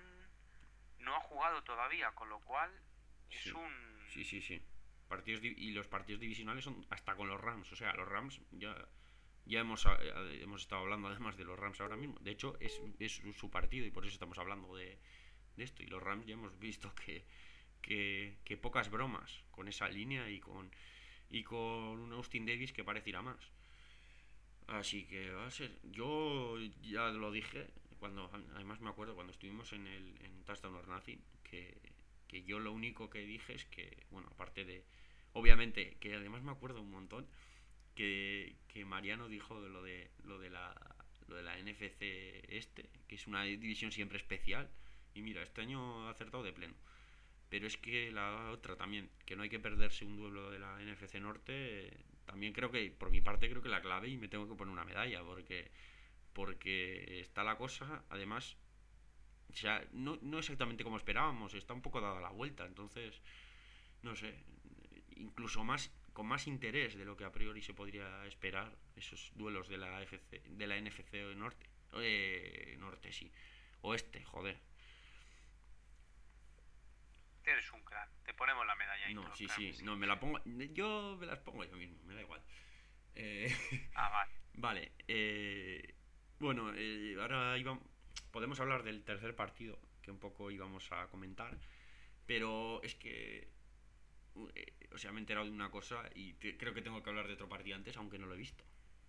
no ha jugado todavía, con lo cual es Sí, sí, un... sí, sí. Partidos y los partidos divisionales son hasta con los Rams. O sea, los Rams ya ya hemos, eh, hemos estado hablando además de los Rams ahora mismo. De hecho, es, es su partido y por eso estamos hablando de, de esto. Y los Rams ya hemos visto que, que, que pocas bromas con esa línea y con, y con un Austin Davis que parece ir a más. Así que va a ser. Yo ya lo dije, cuando además me acuerdo cuando estuvimos en el en Touchdown or Nothing, que, que yo lo único que dije es que, bueno, aparte de. Obviamente, que además me acuerdo un montón que, que Mariano dijo de lo de lo de la lo de la N F C este, que es una división siempre especial. Y mira, este año ha acertado de pleno. Pero es que la otra también, que no hay que perderse un duelo de la N F C Norte, eh, también creo que, por mi parte, creo que la clave y me tengo que poner una medalla, porque porque está la cosa, además, o sea, no, no exactamente como esperábamos, está un poco dada la vuelta, entonces, no sé, incluso más con más interés de lo que a priori se podría esperar esos duelos de la F C, de la N F C Norte, eh, Norte sí, Oeste, joder. Eres un crack, te ponemos la medalla y No, todo, sí, claro que sí, sí. no, me la pongo, yo me las pongo yo mismo, me da igual. Eh, Ah, vale. vale, eh, bueno, eh, ahora íbamos, podemos hablar del tercer partido que un poco íbamos a comentar, pero es que, eh, o sea, me he enterado de una cosa y te- creo que tengo que hablar de otro partido antes, aunque no lo he visto.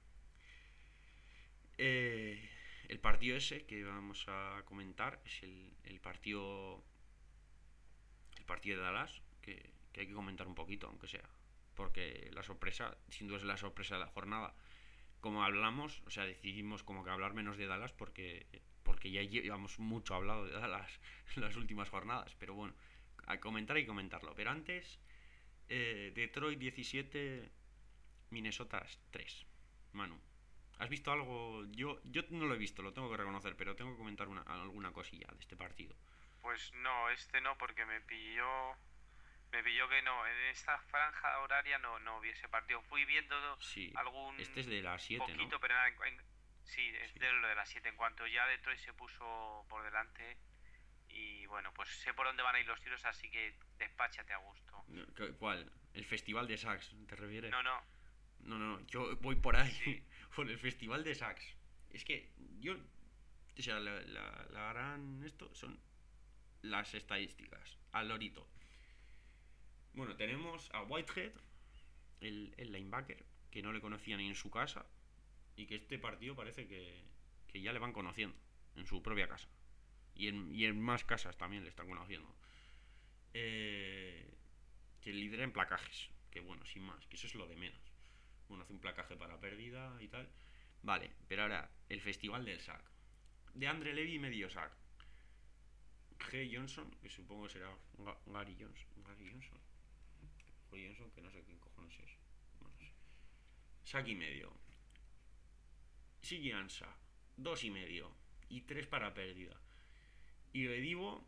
Eh, el partido ese que vamos a comentar es el, el partido, el partido de Dallas, que, que hay que comentar un poquito, aunque sea, porque la sorpresa, sin duda es la sorpresa de la jornada. Como hablamos, o sea, decidimos como que hablar menos de Dallas porque, porque ya llevamos mucho hablado de Dallas en las últimas jornadas. Pero bueno, a comentar y comentarlo. Pero antes, eh, Detroit diecisiete, Minnesota tres. Manu, ¿has visto algo? Yo, yo no lo he visto, lo tengo que reconocer, pero tengo que comentar una, alguna cosilla de este partido. Pues no, este no, porque me pilló... Me pilló que no, en esta franja horaria no, no vi ese partido. Fui viendo Sí, este es algún de las siete, ¿no? poquito, pero en, en- sí, es Sí. de lo de las siete. En cuanto ya Detroit se puso por delante, y bueno, pues sé por dónde van a ir los tiros, así que despáchate a gusto. ¿Cuál? ¿El Festival de Sax, te refieres? No, no, No, no, no, yo voy por ahí, sí, por el Festival de Sax. Es que yo, o sea, la, la, la gran esto son las estadísticas, al lorito. Bueno, tenemos a Whitehead, el, el linebacker, que no le conocía ni en su casa, y que este partido parece que, que ya le van conociendo en su propia casa. Y en, y en más casas también le están conociendo. Eh, que lidera en placajes, que bueno, sin más, que eso es lo de menos. Bueno, hace un placaje para pérdida y tal. Vale, pero ahora, el festival del sack. De Andre Levy medio sack. G. Johnson, que supongo que será Gary Johnson. Gary Johnson. Gary Johnson, que no sé quién cojones es. No sé. Sack y medio. Sigi Ansa, dos y medio. Y tres para pérdida. Y Redivo,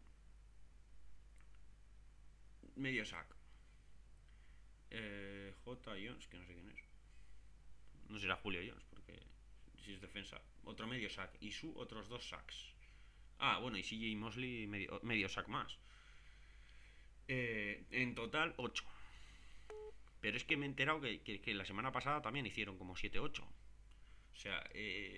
medio sack. Eh, J. Jones, que no sé quién es. No será Julio Jones, porque si es defensa. Otro medio sack. Y su otros dos sacks. Ah, bueno, y C J Mosley medio, medio sack más. Eh, en total, ocho. Pero es que me he enterado que, que, que la semana pasada también hicieron como siete ocho. O sea, eh,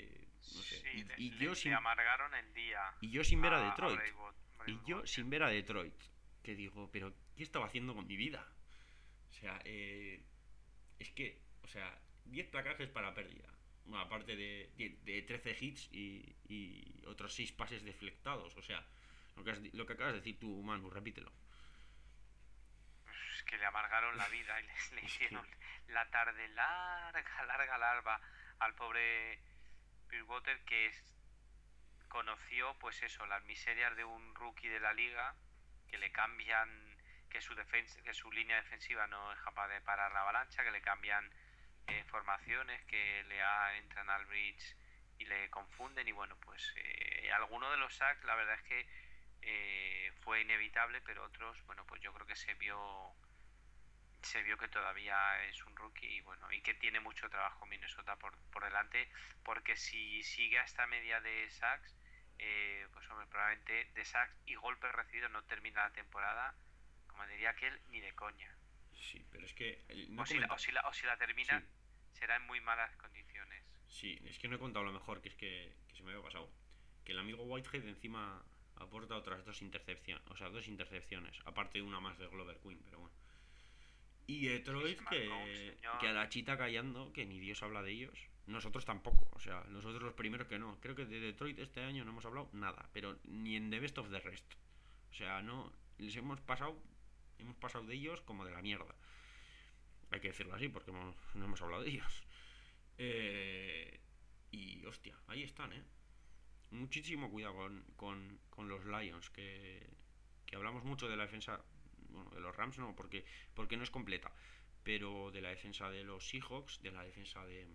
No sé. Sí, Y, le, y le- yo le sin amargaron el día y yo sin ver a a, a Detroit. Braithwaite. Y yo Braithwaite. sin ver a Detroit. Que digo, pero ¿qué estaba haciendo con mi vida? O sea, eh, es que, o sea, diez placajes para pérdida. Bueno, aparte de, de, de trece hits y, y otros seis pases deflectados. O sea, lo que, has lo que acabas de decir tú, Manu, repítelo. Pues es que le amargaron la vida y le, le Es hicieron que, la tarde larga, larga, larga al pobre Bridgewater, que es- conoció, pues eso, las miserias de un rookie de la liga, que le cambian, que su defensa, que su línea defensiva no es capaz de parar la avalancha, que le cambian eh, formaciones, que le ha- entran al bridge y le confunden. Y bueno, pues eh, alguno de los sacks, la verdad es que eh, fue inevitable, pero otros, bueno, pues yo creo que se vio se vio que todavía es un rookie y bueno, y que tiene mucho trabajo Minnesota por, por delante, porque si sigue a esta media de sacks, eh, pues hombre, probablemente de sacks y golpes recibidos no termina la temporada, como diría aquel, ni de coña. sí, pero es que eh, no O he si la, o comentado. si la, o si la termina, Sí, será en muy malas condiciones. sí, es que no he contado lo mejor, que es que, que se me había pasado. Que el amigo Whitehead encima aporta otras dos intercepciones, o sea, dos intercepciones, aparte de una más de Glover Queen, pero bueno. Y Sí, Detroit se marcó un que, que a señor. la chita callando, que ni Dios habla de ellos. Nosotros tampoco, o sea, nosotros los primeros que no. Creo que de Detroit este año no hemos hablado nada, pero ni en The Best of the Rest. O sea, no, les hemos pasado, hemos pasado de ellos como de la mierda. Hay que decirlo así, porque hemos- no hemos hablado de ellos. Eh, y hostia, ahí están, ¿eh? Muchísimo cuidado con, con, con los Lions, que, que hablamos mucho de la defensa, bueno, de los Rams no, porque, porque no es completa, pero de la defensa de los Seahawks, de la defensa de...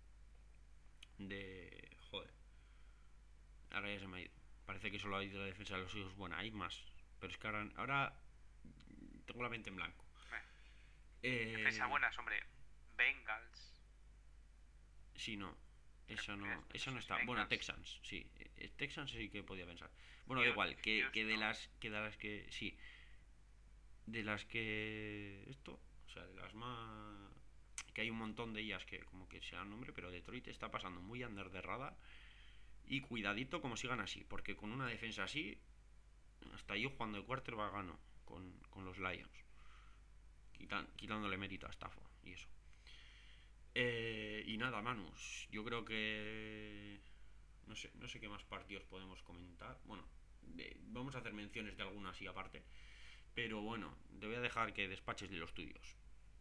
de... joder, ahora ya se me ha ido. Parece que solo hay de la defensa de los Seahawks, bueno, hay más, pero es que ahora, ahora tengo la mente en blanco. eh, Defensa Eh, buenas, hombre. Bengals. sí, no, esa no, esa no Esos está. Bueno, Bengals. Texans, sí, eh, Texans sí que podía pensar. Bueno, da igual, que, que de Houston. las que de las que sí, de las que esto, o sea, de las más que hay un montón de ellas que como que se dan nombre, pero Detroit está pasando muy under de radar y cuidadito como sigan así, porque con una defensa así, hasta yo jugando de quarterback gano con, con los Lions, quitan, quitándole mérito a Stafford y eso. Eh, y nada, Manus, yo creo que no sé, no sé qué más partidos podemos comentar. Bueno, de, vamos a hacer menciones de algunas y aparte, pero bueno, te voy a dejar que despaches de los tuyos.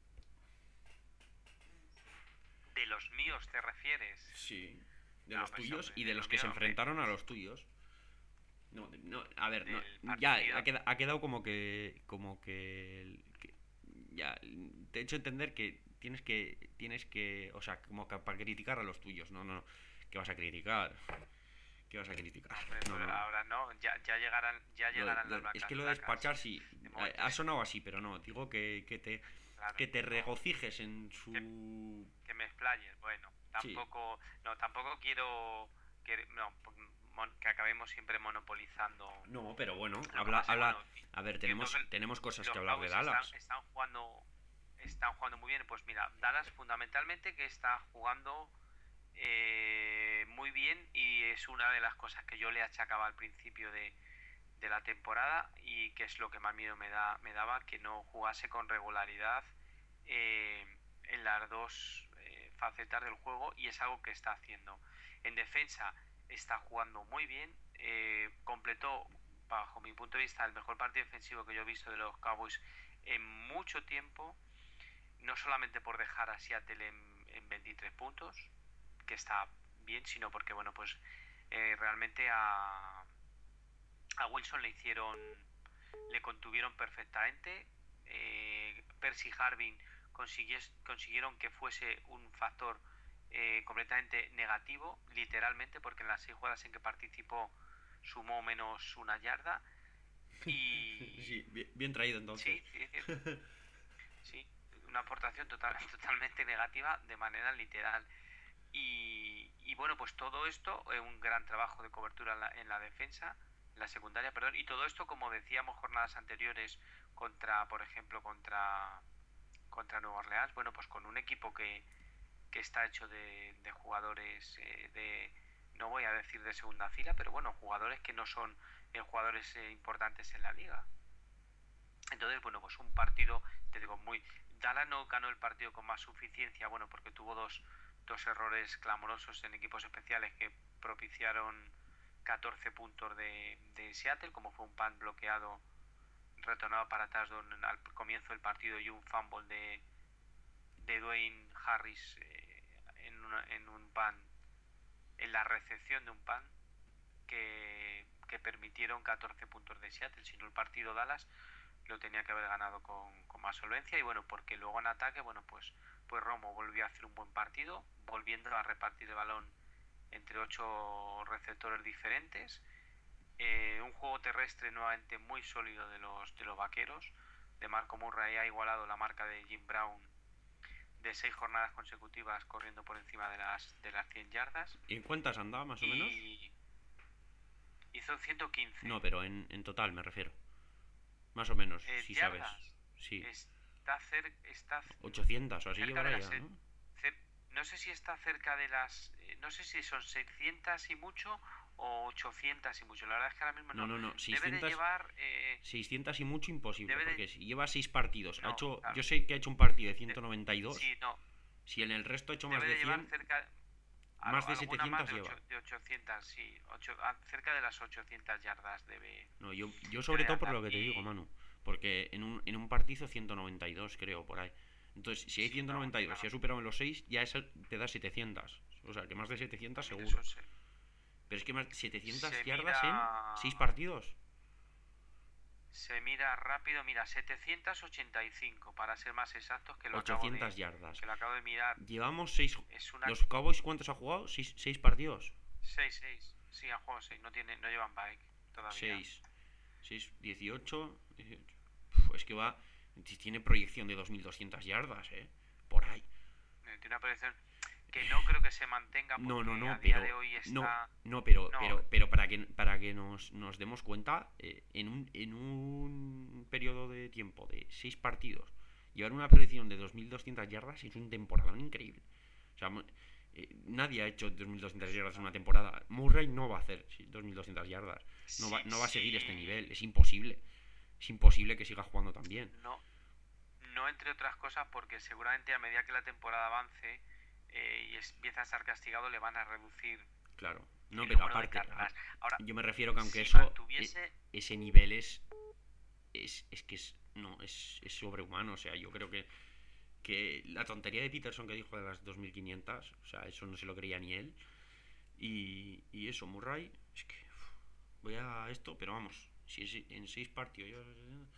¿De los míos te refieres? Sí, de No, los pues tuyos hombre, y de de los los que míos, se hombre. enfrentaron a los tuyos. No, no, a ver, no, Del ya partido. ha quedado, ha quedado como que, como que, que- ya te he hecho entender que tienes que, tienes que, o sea, como que para criticar a los tuyos. No, no, no, ¿qué vas a criticar? ¿Qué vas a criticar? No, hombre, No, pues no, no. ahora no. Ya, ya llegarán, ya Lo de- llegarán lo las de- es que vacas lo de flacas. despachar sí, De ha momento ha es. sonado así, pero no, digo que, que te, Claro, que te no. regocijes en Que, su... que me explayes. Bueno, Sí, tampoco. No, tampoco quiero. Que, no, mon- que acabemos siempre monopolizando no, pero bueno, lo que habla, pasa. habla, Bueno, a ver, cierto tenemos, que tenemos cosas que los hablar de Cowboys están, Dallas. están jugando. Están jugando muy bien. Pues mira, Dallas fundamentalmente que está jugando eh, muy bien y es una de las cosas que yo le achacaba al principio de, de la temporada y que es lo que más miedo me, da, me daba, que no jugase con regularidad eh, en las dos eh, facetas del juego y es algo que está haciendo. En defensa está jugando muy bien, eh, completó bajo mi punto de vista el mejor partido defensivo que yo he visto de los Cowboys en mucho tiempo, no solamente por dejar a Seattle en, en veintitrés puntos, que está bien, sino porque, bueno, pues eh, realmente a, a Wilson le hicieron, le contuvieron perfectamente. Eh, Percy Harvin consiguió, consiguieron que fuese un factor eh, completamente negativo, literalmente, porque en las seis jugadas en que participó sumó menos una yarda. Sí, Y bien, bien traído entonces. sí, sí, sí, sí, una aportación total, totalmente negativa de manera literal. Y, y bueno, pues todo esto, eh, un gran trabajo de cobertura en la, en la defensa, en la secundaria, perdón, y todo esto, como decíamos jornadas anteriores, contra, por ejemplo, contra, contra Nueva Orleans, bueno, pues con un equipo que, que está hecho de, de jugadores eh, de no voy a decir de segunda fila, pero bueno, jugadores que no son eh, jugadores eh, importantes en la liga. Entonces, bueno, pues un partido, te digo, muy... Dallas no ganó el partido con más suficiencia, bueno, porque tuvo dos, dos errores clamorosos en equipos especiales que propiciaron catorce puntos de, de Seattle, como fue un punt bloqueado retornado para touchdown al comienzo del partido y un fumble de, de Dwayne Harris eh, en, una, en un punt, en la recepción de un punt que, que permitieron catorce puntos de Seattle. Si no, el partido Dallas lo tenía que haber ganado con, con más solvencia. Y bueno, porque luego en ataque, bueno, pues, pues Romo volvió a hacer un buen partido, volviendo a repartir el balón entre ocho receptores diferentes. Eh, un juego terrestre nuevamente muy sólido de los, de los vaqueros. De Marco Murray ha igualado la marca de Jim Brown de seis jornadas consecutivas corriendo por encima de las, de las cien yardas. ¿En cuántas andaba más o y menos? Hizo ciento quince. No, pero en, en total me refiero. Más o menos, eh, si yardas. sabes. Sí. Está cerca. Está ochocientas o así llevará ya, ¿no? Cer no sé si está cerca de las... Eh, no sé si son seiscientas y mucho o ochocientas y mucho. La verdad es que ahora mismo no. No, no, no. seiscientas, debe de llevar... Eh, seiscientas y mucho imposible, de... porque si lleva seis partidos. No, ha hecho, claro. Yo sé que ha hecho un partido de ciento noventa y dos. Sí, no. Si en el resto ha hecho debe más de, de cien... Cerca, más de setecientas más de lleva. ocho, de ochocientas, sí. ocho, cerca de las ochocientas yardas debe... No, yo, yo sobre todo por lo que te digo, Manu. Porque en un, en un partido ciento noventa y dos, creo, por ahí. Entonces, si hay sí, ciento noventa y dos, no, claro. Si ha superado en los seis, ya eso te da setecientas. O sea, que más de setecientas seguro. Sí. Pero es que más setecientas se yardas mira... en seis partidos. Se mira rápido, mira, setecientos ochenta y cinco, para ser más exactos, que lo ochocientas acabo de, yardas. Que lo acabo de mirar. Llevamos seis... Una... ¿Los Cowboys cuántos ha jugado? ¿Seis, seis partidos? seis, seis. Sí, han jugado seis. No, tiene, no llevan bike todavía. seis. seis, dieciocho... dieciocho. Es que va, tiene proyección de dos mil doscientas yardas, ¿eh? Por ahí. Tiene una proyección que no creo que se mantenga porque no, no, no, a pero, día de hoy está... No, no pero, no. pero, pero para que, para que nos, nos demos cuenta, eh, en, un, en un periodo de tiempo de seis partidos, llevar una proyección de dos mil doscientas yardas es un temporadón increíble. O sea, eh, nadie ha hecho dos mil doscientas yardas en una temporada. Murray no va a hacer dos mil doscientas yardas. No va, no va a seguir sí. este nivel, es imposible. Es imposible que siga jugando tan bien. No, no entre otras cosas porque seguramente a medida que la temporada avance eh, y empieza a estar castigado le van a reducir. Claro, no, pero aparte, Ahora, yo me refiero que aunque si eso, mantuviese... ese nivel es, es, es que es, no, es, es sobrehumano. O sea, yo creo que, que la tontería de Peterson que dijo de las dos mil quinientas, o sea, eso no se lo creía ni él. Y, y eso, Murray, es que uf, voy a esto, pero vamos. Si es en seis partidos llevas,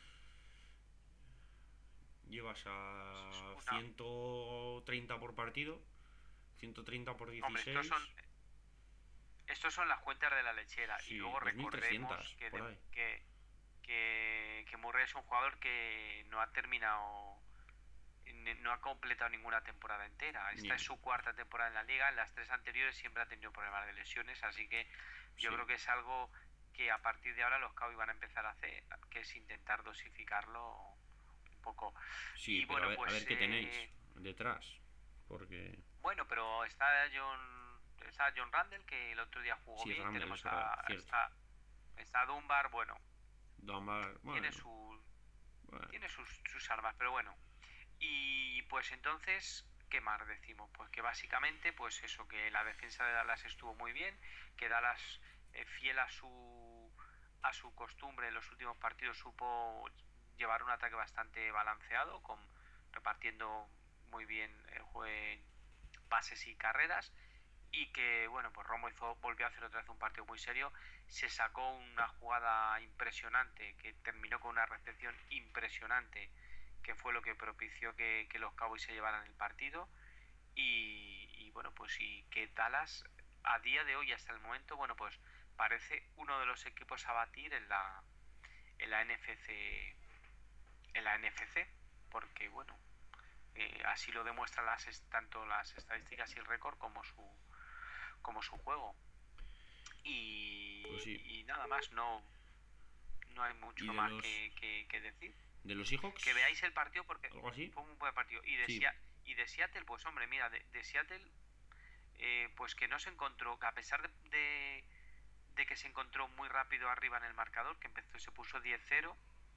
llevas a una... ciento treinta por partido, ciento treinta por dieciséis. Hombre, estos son, estos son las cuentas de la lechera. Sí, y luego recordemos que, de, que, que, que Murray es un jugador que no ha terminado, no ha completado ninguna temporada entera. Esta Bien. es su cuarta temporada en la liga. En las tres anteriores siempre ha tenido problemas de lesiones, así que yo sí. creo que es algo que a partir de ahora los Cowboys van a empezar a hacer, que es intentar dosificarlo un poco. Sí, y pero bueno, a ver, pues, a ver qué eh, tenéis detrás, porque... Bueno, pero está John, está John Randall, que el otro día jugó sí, bien, Randall, tenemos verdad, a, está, está Dunbar, bueno, Dunbar, bueno tiene, su, bueno. tiene sus, sus armas, pero bueno. Y pues entonces... ¿Qué más decimos? Pues que básicamente, pues eso, que la defensa de Dallas estuvo muy bien, que Dallas, eh, fiel a su a su costumbre en los últimos partidos, supo llevar un ataque bastante balanceado, con repartiendo muy bien el juego, pases y carreras, y que, bueno, pues Romo hizo, volvió a hacer otra vez un partido muy serio, se sacó una jugada impresionante, que terminó con una recepción impresionante, que fue lo que propició que, que los Cowboys se llevaran el partido y, y bueno, pues y que Dallas a día de hoy hasta el momento, bueno, pues parece uno de los equipos a batir en la en la N F C en la N F C, porque bueno, eh, así lo demuestran las tanto las estadísticas y el récord como su como su juego y, pues sí. y nada más, no no hay mucho más los... que, que, que decir. ¿De los Seahawks? Que veáis el partido porque ¿Algo así? fue un buen partido. Y de, sí. Sea- y de Seattle, pues hombre, mira, de, de Seattle eh, pues que no se encontró, que a pesar de, de, de que se encontró muy rápido arriba en el marcador, que empezó, se puso diez cero,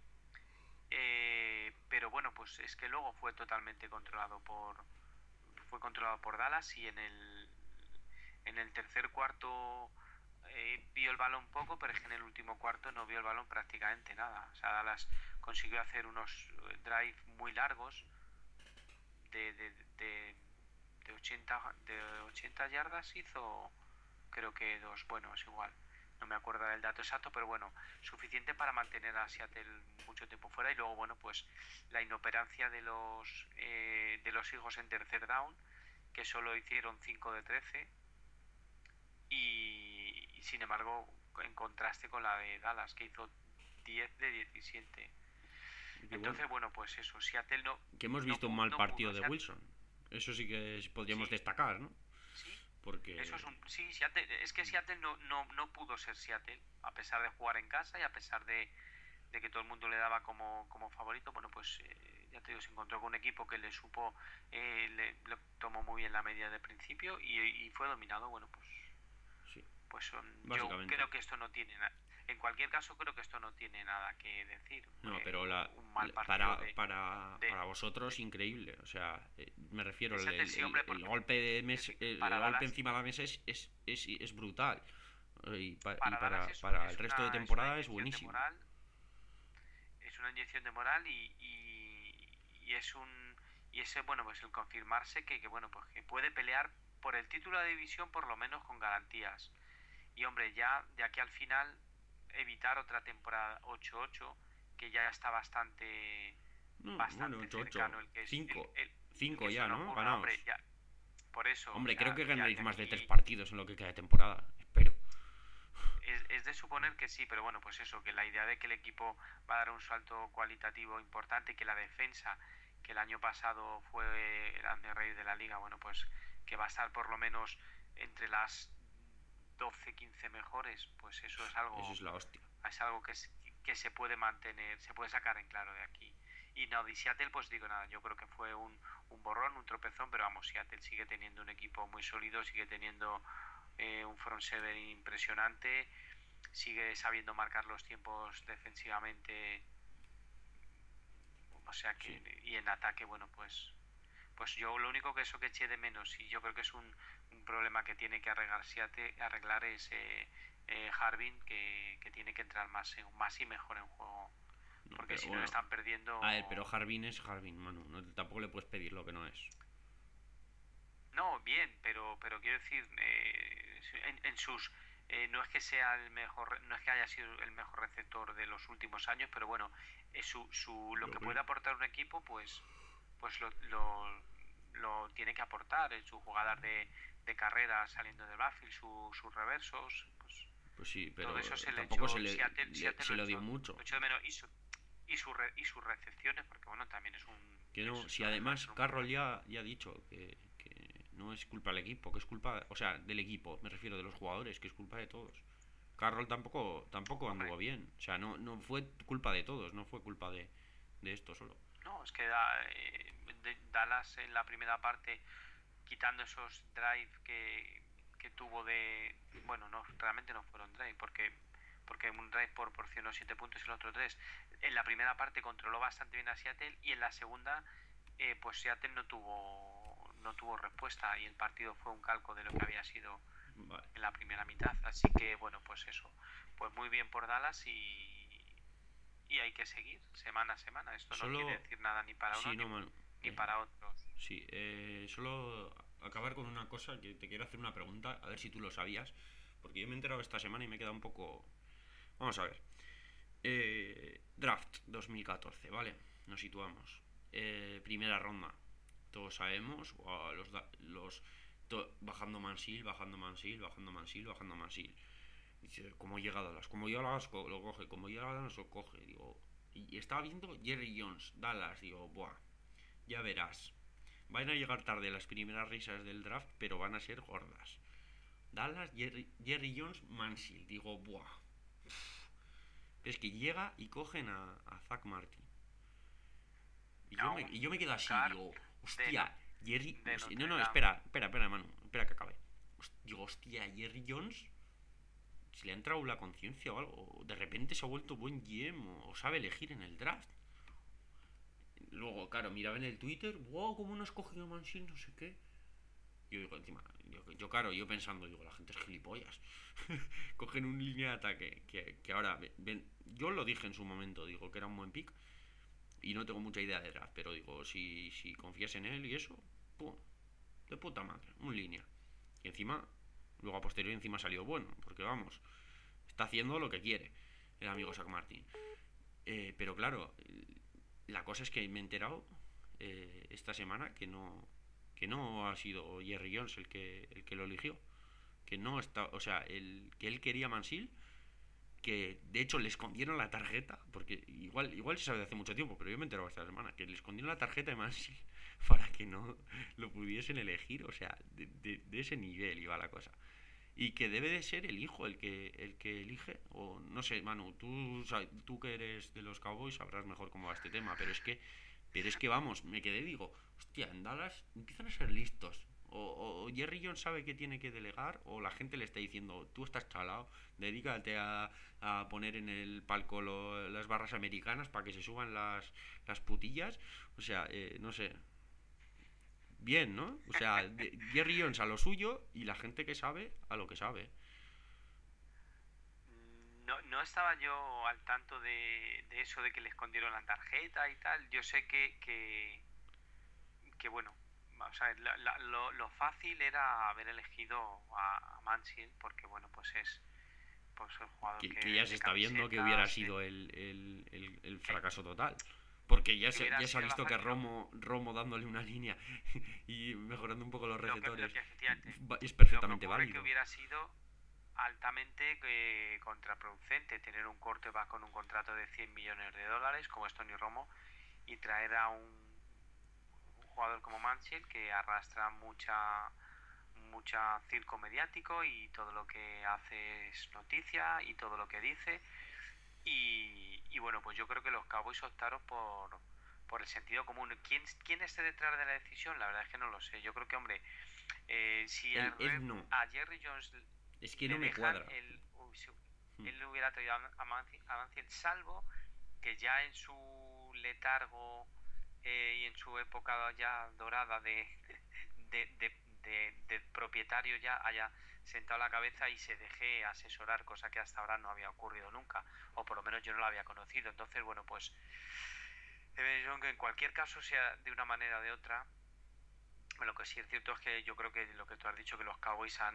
eh, pero bueno, pues es que luego fue totalmente controlado por fue controlado por Dallas y en el en el tercer cuarto eh, vio el balón poco, pero es que en el último cuarto no vio el balón prácticamente nada. O sea, Dallas consiguió hacer unos drive muy largos de, de, de, de ochenta de ochenta yardas, hizo creo que dos buenos igual. No me acuerdo del dato exacto, pero bueno, suficiente para mantener a Seattle mucho tiempo fuera. Y luego, bueno, pues la inoperancia de los eh, de los hijos en tercer down, que solo hicieron cinco de trece, y, y sin embargo, en contraste con la de Dallas, que hizo diez de diecisiete. Que bueno, Entonces, bueno, pues eso, Seattle no, que hemos no, visto un pu- mal no partido pudo. de Seattle, Wilson. Eso sí que es- podríamos sí, destacar, ¿no? sí, eso es Porque... un... Sí, Seattle, es que Seattle no, no, no pudo ser Seattle, a pesar de jugar en casa y a pesar de, de que todo el mundo le daba como, como favorito. Bueno, pues eh, ya te digo, se encontró con un equipo que le supo, eh, le, le tomó muy bien la media de principio y, y fue dominado. Bueno, pues, Sí, pues um, yo básicamente. creo que esto no tiene nada. En cualquier caso, creo que esto no tiene nada que decir. No, Eh, pero la, un mal partido para, de, para, de, para vosotros, de, increíble. O sea, eh, me refiero, de el, Seattle, el, sí, el- hombre, el porque golpe de quiero mes, decir, el, el para golpe Dallas, encima de la mesa es, es, es, es brutal. Y, pa- y para Dallas para, es, un- para el es, resto de una, es una temporada es inyección de buenísimo. moral, es una inyección de moral y, y, y es un y ese, bueno, pues el confirmarse que, que bueno, pues que puede pelear por el título de división por lo menos con garantías. Y hombre, ya de aquí al final evitar otra temporada ocho ocho, que ya está bastante No, bueno, bastante ocho ocho cercano el que es el, cinco el, el cinco que eso ya, no ¿no? ocurra, hombre, Ganaos. ya por eso, o Hombre, creo sea, que ya ganaréis de más de tres aquí partidos en lo que queda de temporada. Espero. es, es de suponer que sí, pero bueno, pues eso, que la idea de que el equipo va a dar un salto cualitativo importante y que la defensa, que el año pasado fue el rey de la liga, bueno, pues que va a estar por lo menos entre las doce quince mejores, pues eso es Eso algo, es la hostia. es algo que, es, que se puede mantener, se puede sacar en claro de aquí. Y no, de Seattle, pues digo nada, yo creo que fue un, un borrón, un tropezón, pero vamos, Seattle sigue teniendo un equipo muy sólido, sigue teniendo eh, un front seven impresionante, sigue sabiendo marcar los tiempos defensivamente, o sea Sí. que, y en ataque, bueno, pues pues yo lo único que eso que eché de menos, y yo creo que es un, un problema que tiene que arreglar Seattle, arreglar es eh, eh, Harbin, que, que tiene que entrar más, en, más y mejor en juego, No, porque pero si no bueno. están perdiendo. A ver, pero Harbin es Harbin, Manu. No, tampoco le puedes pedir lo que no es. No, bien, pero pero quiero decir, eh, en, en sus eh, no es que sea el mejor, no es que haya sido el mejor receptor de los últimos años, pero bueno, es su, su lo Lo que que- puede aportar un equipo, pues pues lo, lo, lo tiene que aportar en sus jugadas de, de carrera saliendo del backfield, su, sus reversos, pues Pues sí, todo pero eso se le tampoco se echó, le, Seattle, le- Seattle se lo lo dio echó, mucho. lo echó de menos y su, y, su re, y sus recepciones, porque bueno, también es un, Que no, es, si no deja de además ser un buen Carroll receptor. ya, ya ha dicho que, que no es culpa del equipo, que es culpa, o sea, del equipo, me refiero de los jugadores, que es culpa de todos. Carroll tampoco, tampoco Hombre, anduvo bien, o sea, no, no fue culpa de todos, no fue culpa de, de esto solo. no, es que da, eh, de, Dallas en la primera parte, quitando esos drive que, que tuvo de... Bueno, no, realmente no fueron drive, porque porque un drive proporcionó siete puntos y el otro tres. En la primera parte controló bastante bien a Seattle y en la segunda, eh, pues Seattle no tuvo, no tuvo respuesta y el partido fue un calco de lo que había sido Vale. en la primera mitad. Así que, bueno, pues eso. Pues muy bien por Dallas y, y hay que seguir semana a semana. Esto no quiere Solo, decir nada ni para uno sí, ni, no, Manu, ni eh, para otros. sí, eh, solo acabar con una cosa, que te quiero hacer una pregunta, a ver si tú lo sabías, porque yo me he enterado esta semana y me he quedado un poco... Vamos a ver. Eh, draft dos mil catorce, ¿vale? Nos situamos. Eh, primera ronda. Todos sabemos. Wow, los, los to, bajando Mansil, bajando Mansil, bajando Mansil, bajando Mansil. Dice, como llega Dallas, como llega Dallas lo coge, como llega Dallas lo coge. Digo, y estaba viendo Jerry Jones, Dallas. Digo, buah, ya verás. Van a llegar tarde las primeras risas del draft, pero van a ser gordas. Dallas, Jerry, Jerry Jones, Mansil. Digo, buah. Es que llega y cogen a, a Zach Martin. Y yo, A me, un y yo me quedo así, car digo, de, no, hostia, Jerry. de No, Notre no, Dame. espera, espera, espera, Manu, espera que acabe. digo, hostia, Jerry Jones, si le ha entrado la conciencia o algo, de repente se ha vuelto buen G M o sabe elegir en el draft. Luego, claro, miraba en el Twitter, wow, cómo no has cogido a Mancini, no sé qué. Yo digo, encima, yo, yo claro, yo pensando, digo, la gente es gilipollas. Cogen un línea de ataque que, que ahora, ven, yo lo dije en su momento, digo que era un buen pick y no tengo mucha idea de draft, pero digo, si, si confías en él y eso, pum, de puta madre, un línea. Y encima, luego a posteriori encima salió bueno, porque vamos, está haciendo lo que quiere el amigo Zach Martin. Eh, pero claro, la cosa es que me he enterado eh, esta semana que no que no ha sido Jerry Jones el que el que lo eligió, que no está, o sea, el que él quería Mansil, que de hecho le escondieron la tarjeta, porque igual igual se sabe de hace mucho tiempo, pero yo me he enterado esta semana que le escondieron la tarjeta de Mansil para que no lo pudiesen elegir, o sea, de, de, de ese nivel iba la cosa. Y que debe de ser el hijo el que el que elige, o no sé, Manu, tú tú que eres de los Cowboys sabrás mejor cómo va este tema, pero es que pero es que vamos, me quedé, digo, hostia, en Dallas empiezan a ser listos. O, o, o Jerry Jones sabe que tiene que delegar, o la gente le está diciendo, tú estás chalado, dedícate a, a poner en el palco lo, las barras americanas para que se suban las, las putillas. O sea, eh, no sé, bien, ¿no? O sea, de, Jerry Jones a lo suyo y la gente que sabe a lo que sabe. No, no estaba yo al tanto de, de eso de que le escondieron la tarjeta y tal. Yo sé que, que, que bueno, o sea, la, la, lo, lo fácil era haber elegido a, a Mansil, porque bueno, pues es pues el jugador Que, que, que ya se está viendo que hubiera sido el, el, el, el fracaso total. Porque ya se, ya se ha visto que Romo, Romo dándole una línea y mejorando un poco los receptores lo que, lo que es perfectamente lo que válido. Que hubiera sido altamente eh, contraproducente tener un quarterback con un contrato de cien millones de dólares como es Tony Romo y traer a un, un jugador como Manchiel que arrastra mucha mucha circo mediático y todo lo que hace es noticia y todo lo que dice y, y bueno, pues yo creo que los Cowboys optaron por por el sentido común. ¿Quién, ¿Quién esté detrás de la decisión? La verdad es que no lo sé. Yo creo que, hombre, eh, si él, a, él no. a Jerry Jones es que no me cuadra. Él, uy, si, hmm. él hubiera traído a Manziel, salvo que ya en su letargo eh, y en su época ya dorada de, de, de, de, de propietario ya haya sentado la cabeza y se deje asesorar, cosa que hasta ahora no había ocurrido nunca, o por lo menos yo no la había conocido. Entonces, bueno, pues en cualquier caso, sea de una manera o de otra, lo que sí es cierto es que yo creo que lo que tú has dicho, que los Cowboys han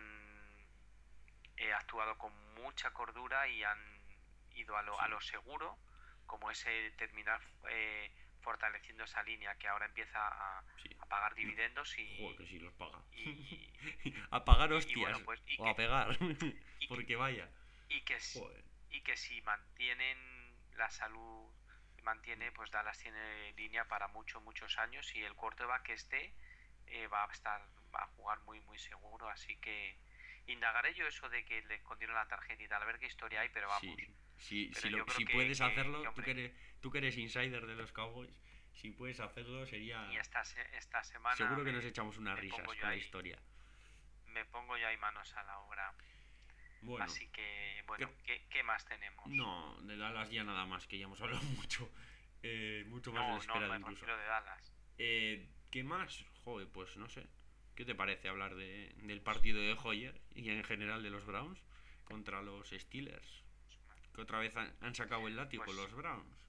eh, actuado con mucha cordura y han ido a lo, sí. a lo seguro, como ese terminar eh, fortaleciendo esa línea que ahora empieza a, sí. a pagar dividendos y... Joder, que sí los paga. Y, a pagar hostias, y, y bueno, pues, y o que, a pegar, y porque que, vaya. Y que, y que si mantienen la salud, mantiene, pues Dallas tiene línea para muchos, muchos años y el quarterback que esté eh, va a estar, va a jugar muy, muy seguro, así que indagaré yo eso de que le escondieron la tarjeta y tal, a ver qué historia hay, pero vamos. Sí, sí, pero si, lo, si que, puedes que, hacerlo, que, tú, que eres, tú que eres insider de los Cowboys, si puedes hacerlo sería... Y esta, esta semana... Seguro que me, nos echamos unas risas con la ahí, historia. Me pongo ya ahí manos a la obra. Bueno, así que, bueno, ¿qué, ¿qué más tenemos? No, de Dallas ya nada más, que ya hemos hablado mucho. Eh, mucho más no, de lo esperado no, me incluso. De Dallas. Eh, ¿Qué más? Joder, pues no sé. ¿Qué te parece hablar de, del partido de Hoyer y en general de los Browns contra los Steelers? Que otra vez han, han sacado el látigo pues, los Browns.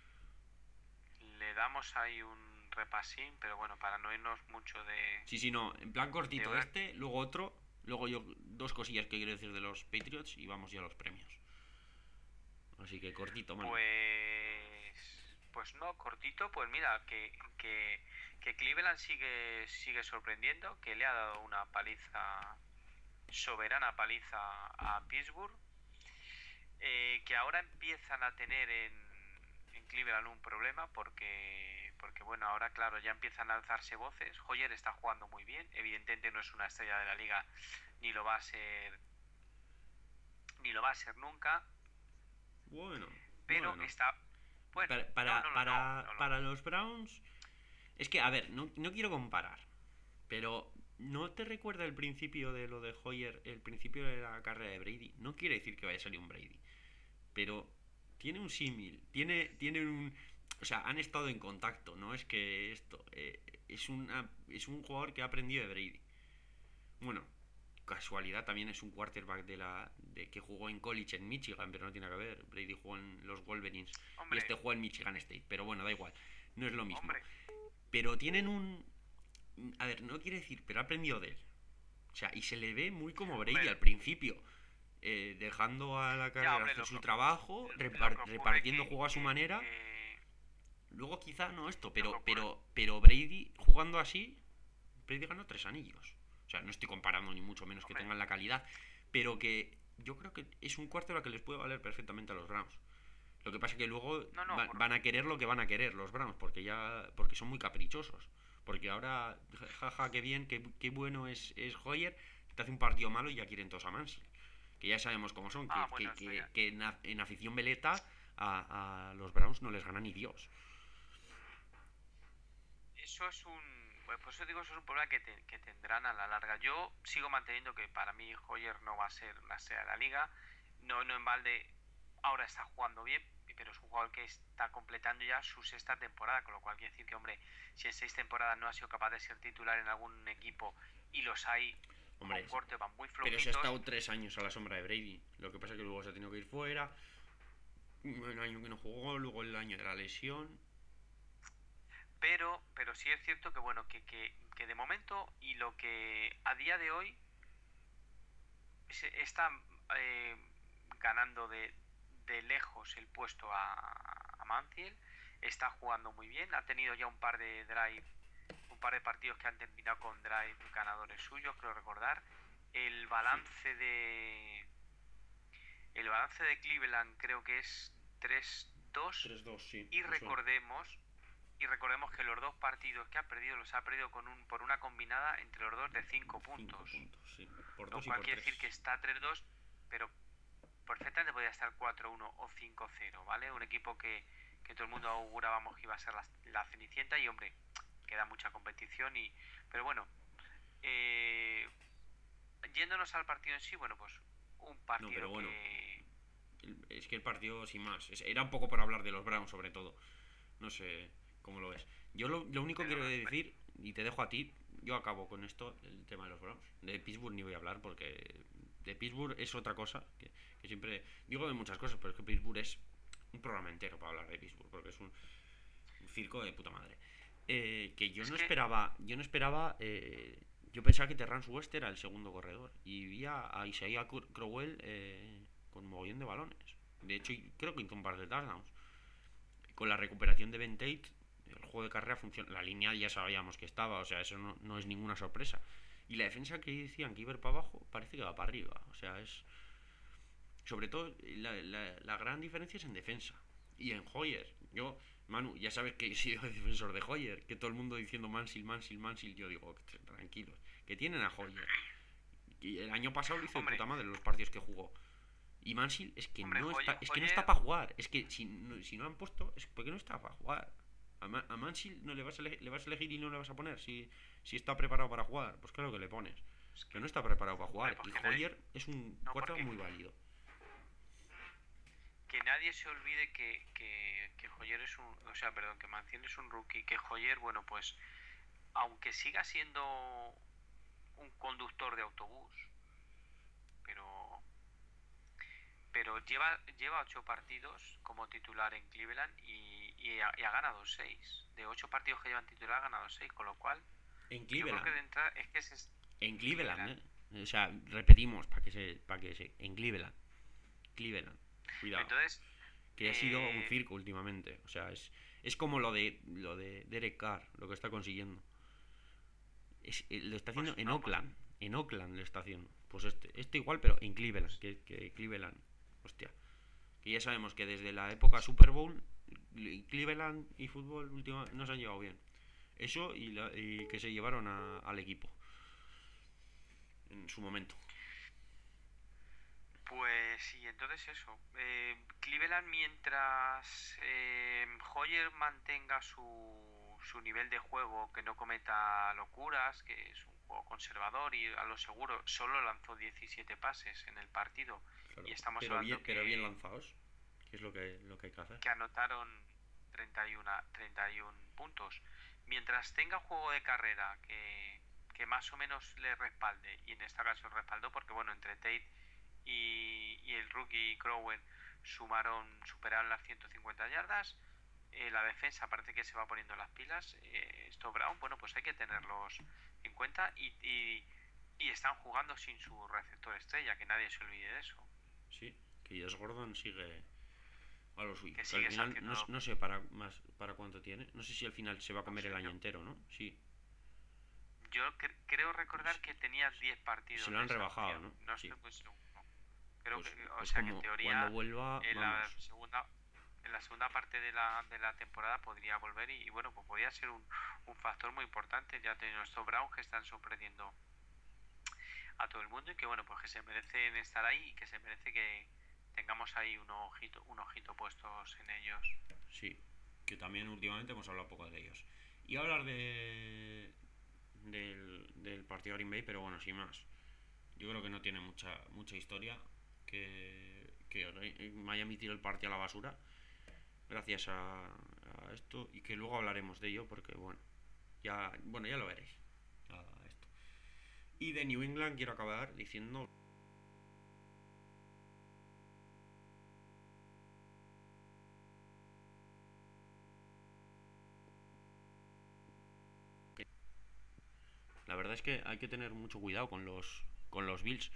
Le damos ahí un repasín, pero bueno, para no irnos mucho de... Sí, sí, no, en plan cortito de... este, luego otro, luego yo dos cosillas que quiero decir de los Patriots y vamos ya a los premios. Así que cortito, man. Pues... Pues no, cortito, pues mira, que, que, que Cleveland sigue, sigue sorprendiendo, que le ha dado una paliza, soberana paliza a Pittsburgh, eh, que ahora empiezan a tener en, en Cleveland un problema porque, porque, bueno, ahora claro, ya empiezan a alzarse voces. Hoyer está jugando muy bien, evidentemente no es una estrella de la liga, ni lo va a ser, ni lo va a ser nunca. Bueno, pero bueno. está... Bueno, para para, no, no, para, no, no, para los Browns, es que, a ver, no, no quiero comparar, pero ¿No te recuerda el principio de lo de Hoyer, el principio de la carrera de Brady? No quiere decir que vaya a salir un Brady, pero tiene un símil, tiene, tiene un... O sea, han estado en contacto, ¿no? Es que esto... eh, es, una, es un jugador que ha aprendido de Brady. Bueno, casualidad también es un quarterback de la de que jugó en college en Michigan, pero no tiene que ver. Brady jugó en los Wolverines y Hombre, este jugó en Michigan State, pero bueno, da igual, no es lo mismo. hombre, Pero tienen un... A ver, no quiere decir, pero ha aprendido de él. O sea, y se le ve muy como Brady hombre, al principio, eh, dejando a la ya, carrera hombre, hacer lo que, su trabajo, lo repar- que ocurre repartiendo que, juego a su que, manera. que Luego quizá no esto, lo que pero, ocurre, pero, pero Brady jugando así, Brady ganó tres anillos. O sea, no estoy comparando ni mucho menos que hombre, tengan la calidad, pero que yo creo que es un cuarto que les puede valer perfectamente a los Browns. Lo que pasa es que luego no, no, va- por, van a querer lo que van a querer los Browns, porque ya porque son muy caprichosos. Porque ahora, jaja, ja, qué bien, qué, qué bueno es, es Hoyer, te hace un partido malo y ya quieren todos a Mansi. Que ya sabemos cómo son, ah, que, bueno, que, eso que, ya, que en, en afición veleta a, a los Browns no les gana ni Dios. eso es un, pues por eso digo, eso es un problema que, te- que tendrán a la larga. Yo sigo manteniendo que para mí Hoyer no va a ser la estrella de la liga, no, no en balde, ahora está jugando bien, pero es un jugador que está completando ya su sexta temporada, con lo cual quiere decir que, hombre, si en seis temporadas no ha sido capaz de ser titular en algún equipo y los hay con Hombre, corte van muy pero se ha flojitos, estado tres años a la sombra de Brady. Lo que pasa es que luego se ha tenido que ir fuera. Un año que no jugó, luego el año de la lesión. pero, pero sí es cierto que, bueno, que, que, que de momento y lo que a día de hoy se está eh, ganando de, de lejos el puesto a, a Manfield, está jugando muy bien, ha tenido ya un par de drive, un par de partidos que han terminado con drive ganadores suyos, creo recordar. El Sí, balance de el balance de Cleveland creo que es tres dos tres dos, sí, y me suena. recordemos y recordemos que los dos partidos que ha perdido los ha perdido con un por una combinada entre los dos de cinco Cinco puntos. puntos, sí. Por Lo dos y cual por quiere tres. decir que está tres dos, pero perfectamente podría estar cuatro uno o cinco cero, ¿vale? Un equipo que, que todo el mundo augurábamos que iba a ser la, la Cenicienta y, hombre, queda mucha competición y... Pero bueno, eh, yéndonos al partido en sí, bueno, pues un No, pero partido bueno, que... es que el partido sin más. Era un poco por hablar de los Browns sobre todo. No sé cómo lo ves. Yo lo, lo único que quiero decir, y te dejo a ti, yo acabo con esto, el tema de los Browns. De Pittsburgh ni voy a hablar porque de Pittsburgh es otra cosa que, que siempre digo de muchas cosas, pero es que Pittsburgh es un programa entero para hablar de Pittsburgh porque es un, un circo de puta madre. Eh, que yo Es no que, esperaba, yo no esperaba, eh, yo pensaba que Terrance West era el segundo corredor y vi a, a Isaiah Crowell eh, con un mogollón de balones. De hecho, creo que hizo un par de touchdowns. Con la recuperación de Ben Tate, el juego de carrera funciona. La línea ya sabíamos que estaba, o sea, eso no, no es ninguna sorpresa. Y la defensa que decían que iba a ir para abajo, parece que va para arriba. O sea, es. Sobre todo, la, la, la gran diferencia es en defensa. Y en Hoyer. Yo, Manu, ya sabes que he sido defensor de Hoyer. Que todo el mundo diciendo Mansil, Mansil, Mansil. Yo digo, tranquilos. Que tienen a Hoyer. Y el año pasado lo hizo de hombre, puta madre los partidos que jugó. Y Mansil es que hombre, no Hoyer, está, es que no está Hoyer, para jugar. Es que si no, si no han puesto, es porque no está para jugar. A, Ma- a Mansil no le vas a, elegir, le vas a elegir y no le vas a poner. Si, si está preparado para jugar, pues claro que le pones. es Pero que, no está preparado para hombre, jugar. Y porque nadie, Hoyer es un no, cuarto porque muy válido. que nadie se olvide que, que, que Hoyer es un, o sea, perdón, que Mancini es un rookie, que Hoyer, bueno, pues, aunque siga siendo un conductor de autobús, pero pero lleva lleva ocho partidos como titular en Cleveland y, y, ha, y ha ganado seis. De ocho partidos que llevan titular ha ganado seis, con lo cual En yo creo que Cleveland. de entrada es que es En Cleveland, Cleveland. ¿eh? O sea, repetimos para que se. Para que se. En Cleveland. Cleveland. Cuidado. Entonces, Que ha sido un eh, circo últimamente. O sea, es. Es como lo de lo de Derek Carr, lo que está consiguiendo. Es, eh, lo está haciendo pues en no, pues Oakland. En Oakland lo está haciendo. Pues este, este igual, pero en Cleveland. pues, Que, que Cleveland. Hostia. Que ya sabemos que desde la época Super Bowl, Cleveland y fútbol última, no se han llevado bien. Eso y, la, y que se llevaron a, al equipo en su momento. pues sí, entonces eso. Eh, Cleveland mientras eh, Hoyer mantenga su, su nivel de juego, que no cometa locuras, que es un juego conservador y a lo seguro. Solo lanzó diecisiete pases en el partido. Claro. Y estamos Pero hablando bien, pero que, bien lanzados, que es lo que, lo que hay que hacer. que anotaron treinta y uno, treinta y uno puntos. Mientras tenga juego de carrera que, que más o menos le respalde, y en este caso respaldó porque, bueno, entre Tate y, y el rookie Crowell sumaron, superaron las ciento cincuenta yardas. Eh, la defensa parece que se va poniendo las pilas. Eh, estos Brown, bueno, pues hay que tenerlos en cuenta y, y, y están jugando sin su receptor estrella, que nadie se olvide de eso. Sí, que Josh Gordon sigue a lo suyo. Que Que al sigues final no, haciendo. no sé para más para cuánto tiene. No sé si al final se va a No comer sé, el año yo, entero, ¿no? Sí. yo cre- creo recordar Se, que tenía diez se partidos lo de han rebajado, sanción. ¿no? No Sí. estoy muy seguro. Creo Pues, que, o pues sea que en como cuando teoría vuelva, en la vamos. segunda en la segunda parte de la, de la temporada podría volver y, y bueno, pues podría ser un, un factor muy importante. Ya teniendo estos Browns que están sorprendiendo a todo el mundo y que bueno, pues que se merecen estar ahí y que se merece que tengamos ahí un ojito, un ojito puestos en ellos. Sí. Que también últimamente hemos hablado poco de ellos. Y hablar de del, del partido Green Bay, pero bueno, sin más. Yo creo que no tiene mucha mucha historia. Que, que Miami tiró el partido a la basura gracias a, a esto y que luego hablaremos de ello porque bueno, ya bueno ya lo veréis. A esto. Y de New England quiero acabar diciendo que la verdad es que hay que tener mucho cuidado con los con los Bills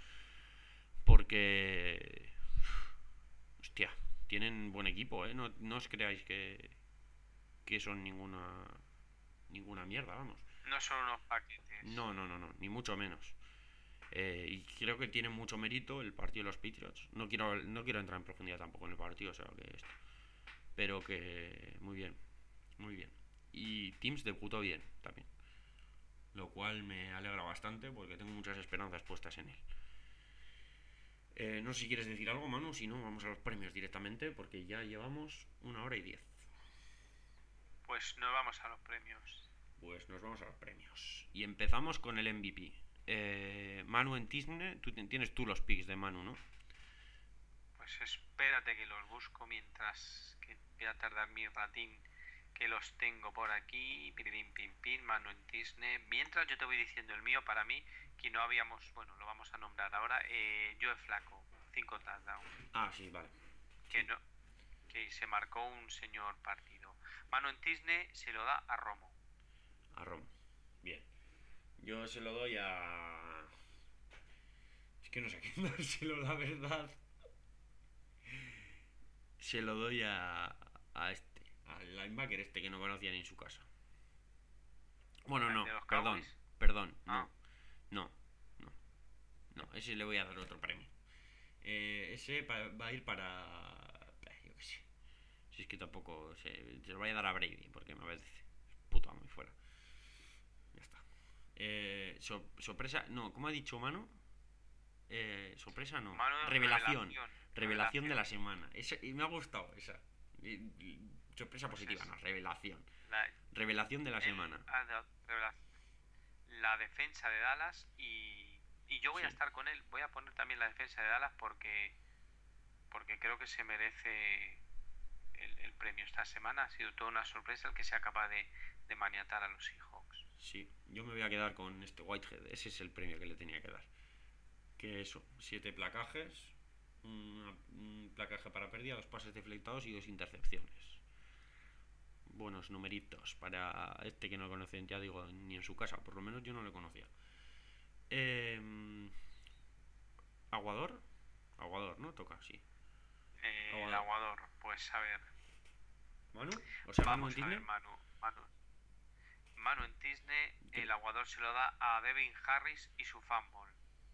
porque hostia, tienen buen equipo, ¿eh? No, no os creáis que, que son ninguna ninguna mierda, vamos. No son unos paquetes. No, no, no, no, ni mucho menos. Eh, y creo que tiene mucho mérito el partido de los Patriots. No quiero, no quiero entrar en profundidad tampoco en el partido, o sea, que esto. Pero que muy bien, muy bien. Y Teams debutó bien también. Lo cual me alegra bastante porque tengo muchas esperanzas puestas en él. Eh, no sé si quieres decir algo, Manu, si no, vamos a los premios directamente porque ya llevamos una hora y diez. Pues no vamos a los premios. Pues nos vamos a los premios. Y empezamos con el M V P. Eh, Manu en Tisne, tú tienes tú los picks de Manu, ¿no? Pues espérate que los busco mientras que voy a tardar mi ratín que los tengo por aquí. Pim, pim, pim, mano en Disney. Mientras yo te voy diciendo el mío, para mí, que no habíamos, bueno, lo vamos a nombrar ahora, eh, Joe Flaco, cinco touchdowns. Ah, sí, vale. Que Sí. no, que se marcó un señor partido. Mano en Disney se lo da a Romo. A Roma. Bien. Yo se lo doy a... Es que no sé a quién dárselo, la verdad. Se lo doy a... A este. Al linebacker este que no conocía ni en su casa. Bueno, ¿El no. de los Perdón. Cowboys? Perdón. Ah, No. No. No. No. Ese le voy a dar otro premio. Eh, ese pa- va a ir para... eh, Yo qué sé. Si es que tampoco... Se, se lo voy a dar a Brady porque me apetece. Puto amo y fuera. Ya está. Eh, so- sorpresa... No, ¿cómo ha dicho Mano? Eh, sorpresa no. mano Revelación. revelación. Revelación de la semana. Esa, y me ha gustado esa. Y- y- sorpresa Pues positiva, es no. Revelación. la, Revelación de la él semana. ha dado revelación. La defensa de Dallas y, y yo voy a Sí. estar con él. Voy a poner también la defensa de Dallas porque, porque creo que se merece el, el premio esta semana. Ha sido toda una sorpresa el que sea capaz de, de maniatar a los Seahawks. Sí. Yo me voy a quedar con este Whitehead. Ese es el premio que le tenía que dar. Que eso. Siete placajes. una- un placaje para pérdida, dos pases deflectados y dos intercepciones. Buenos numeritos para este que no conocen, ya digo, ni en su casa. Por lo menos yo no le conocía. Eh, Aguador. Aguador, ¿no? Toca, sí. Eh, el Aguador. aguador, pues a ver. ¿Manu? O sea, Manu en Vamos a ver, Disney. Manu. Manu, Manu en Disney, el aguador se lo da a Devin Harris y su fumble.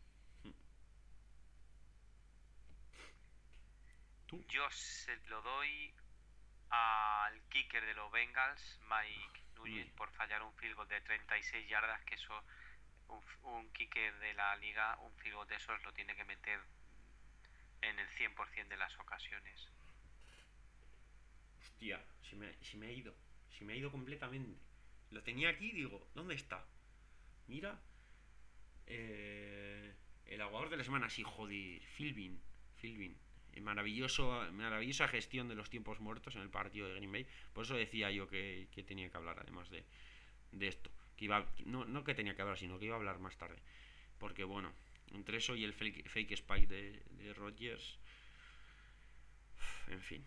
¿Tú? Yo se lo doy al kicker de los Bengals, Mike Nugent, por fallar un field goal de treinta y seis yardas, que eso, un, un kicker de la liga, un field goal de esos lo tiene que meter en el cien por ciento de las ocasiones. Hostia, se me, se me ha ido. Se me ha ido completamente. Lo tenía aquí y digo, ¿dónde está? Mira. Eh, el aguador de la semana, sí, joder. Philbin. Philbin. Maravilloso, maravillosa gestión de los tiempos muertos en el partido de Green Bay. Por eso decía yo que, que tenía que hablar, además de, de esto. Que iba, no, no que tenía que hablar, sino que iba a hablar más tarde. Porque bueno, entre eso y el fake, fake spike de, de Rodgers, en fin.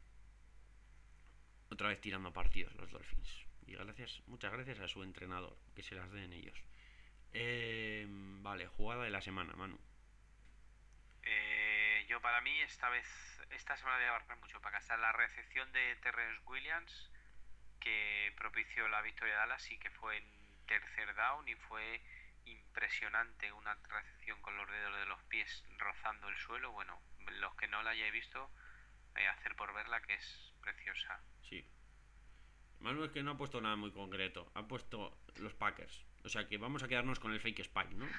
Otra vez tirando partidos los Dolphins. Y gracias, muchas gracias a su entrenador, que se las den ellos. Eh, vale, jugada de la semana, Manu. Eh, yo para mí esta vez, esta semana voy a abarcar mucho para casar la recepción de Terrence Williams que propició la victoria de Dallas y que fue en tercer down y fue impresionante, una recepción con los dedos de los pies rozando el suelo. Bueno, los que no la hayáis visto, eh, hacer por verla, que es preciosa. Sí. Manu es que no ha puesto nada muy concreto. Ha puesto los Packers. O sea que vamos a quedarnos con el fake spike, ¿no?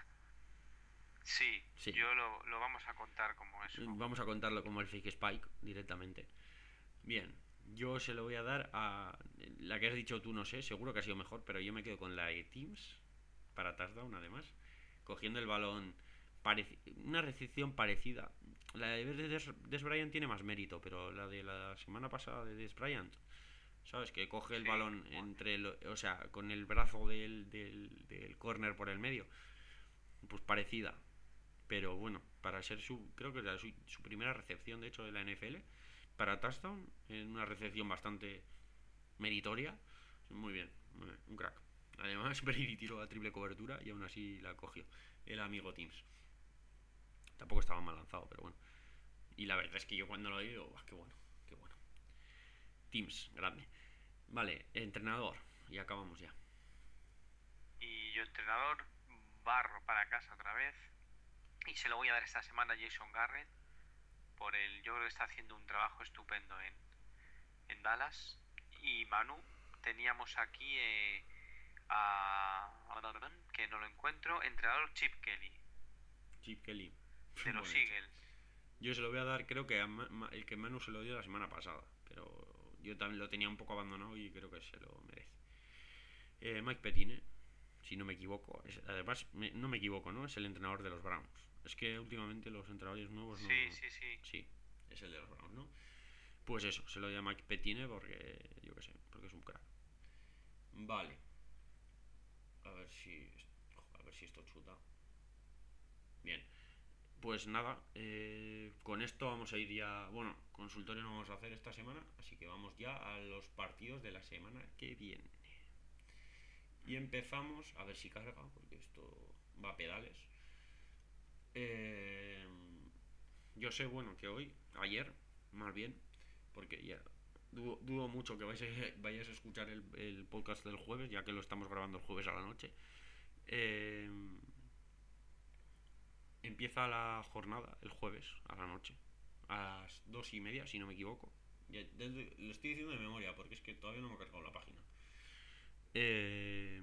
Sí, Sí. yo lo, lo vamos a contar como eso. Vamos a contarlo como el fake spike directamente. Bien, yo se lo voy a dar a la que has dicho tú, no sé, seguro que ha sido mejor, pero yo me quedo con la de Teams para touchdown, además, cogiendo el balón, pareci- una recepción parecida. La de Des, Des Bryant tiene más mérito, pero la de la semana pasada de Des Bryant, ¿sabes? Que coge el Sí, balón bueno, entre, el, o sea, con el brazo del, del, del corner por el medio, pues parecida. Pero bueno, para ser su, creo que era su, su primera recepción, de hecho, de la N F L, para touchdown, en una recepción bastante meritoria. Muy bien, muy bien, un crack. Además, Brady tiró a triple cobertura y aún así la cogió el amigo Teams. Tampoco estaba mal lanzado, pero bueno. Y la verdad es que yo cuando lo digo, ¡buah, qué bueno, qué bueno! Teams, grande. Vale, entrenador, y acabamos ya. y yo entrenador, barro para casa otra vez. Y se lo voy a dar esta semana a Jason Garrett. Por el, yo creo que está haciendo un trabajo estupendo en, en Dallas. Y Manu, teníamos aquí eh, a, que no lo encuentro, entrenador Chip Kelly, Chip Kelly. de los Bueno hecho. Eagles. Yo se lo voy a dar, creo que a Ma- Ma- el que Manu se lo dio la semana pasada. Pero yo también lo tenía un poco abandonado y creo que se lo merece. Eh, Mike Pettine, si no me equivoco. Es, además, me, no me equivoco, ¿no? Es el entrenador de los Browns. Es que últimamente los entrenadores nuevos no. Sí, sí, sí. Sí, es el de los Browns, ¿no? Pues eso, se lo llama Mike Pettine porque, yo qué sé, porque es un crack. Vale. A ver si. A ver si esto chuta. Bien. Pues nada, eh, con esto vamos a ir ya. Bueno, consultorio no vamos a hacer esta semana, así que vamos ya a los partidos de la semana que viene. Y empezamos, a ver si carga, porque esto va a pedales. Eh, yo sé, bueno, que hoy, ayer, más bien, porque ya dudo, dudo mucho que vais a, vayáis a escuchar el, el podcast del jueves, ya que lo estamos grabando el jueves a la noche. Eh, empieza la jornada el jueves a la noche, a las dos y media, si no me equivoco. Ya, desde, lo estoy diciendo de memoria, porque es que todavía no me he cargado la página. Eh,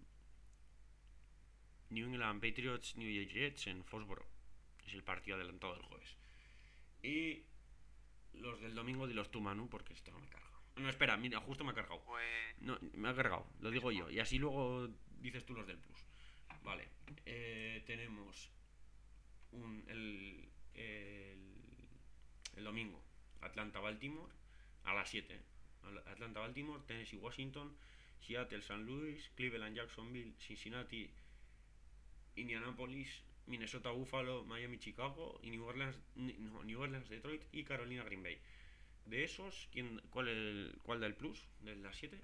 New England Patriots, New York Jets en Foxborough. Es el partido adelantado del jueves. Y los del domingo de los tú, Manu, porque esto no me carga. No, espera, mira, justo me ha cargado. Pues No, me ha cargado, lo digo yo. Y así luego dices tú los del plus. Vale, eh, tenemos un, el, el, el domingo Atlanta-Baltimore a las siete. Atlanta-Baltimore, Tennessee-Washington, Seattle-San Luis, Cleveland-Jacksonville, Cincinnati, Indianapolis, Minnesota-Buffalo, Miami-Chicago y New Orleans, no, New Orleans-Detroit y Carolina-Green Bay. De esos, ¿quién, cuál, el, ¿cuál da el plus? ¿De las siete?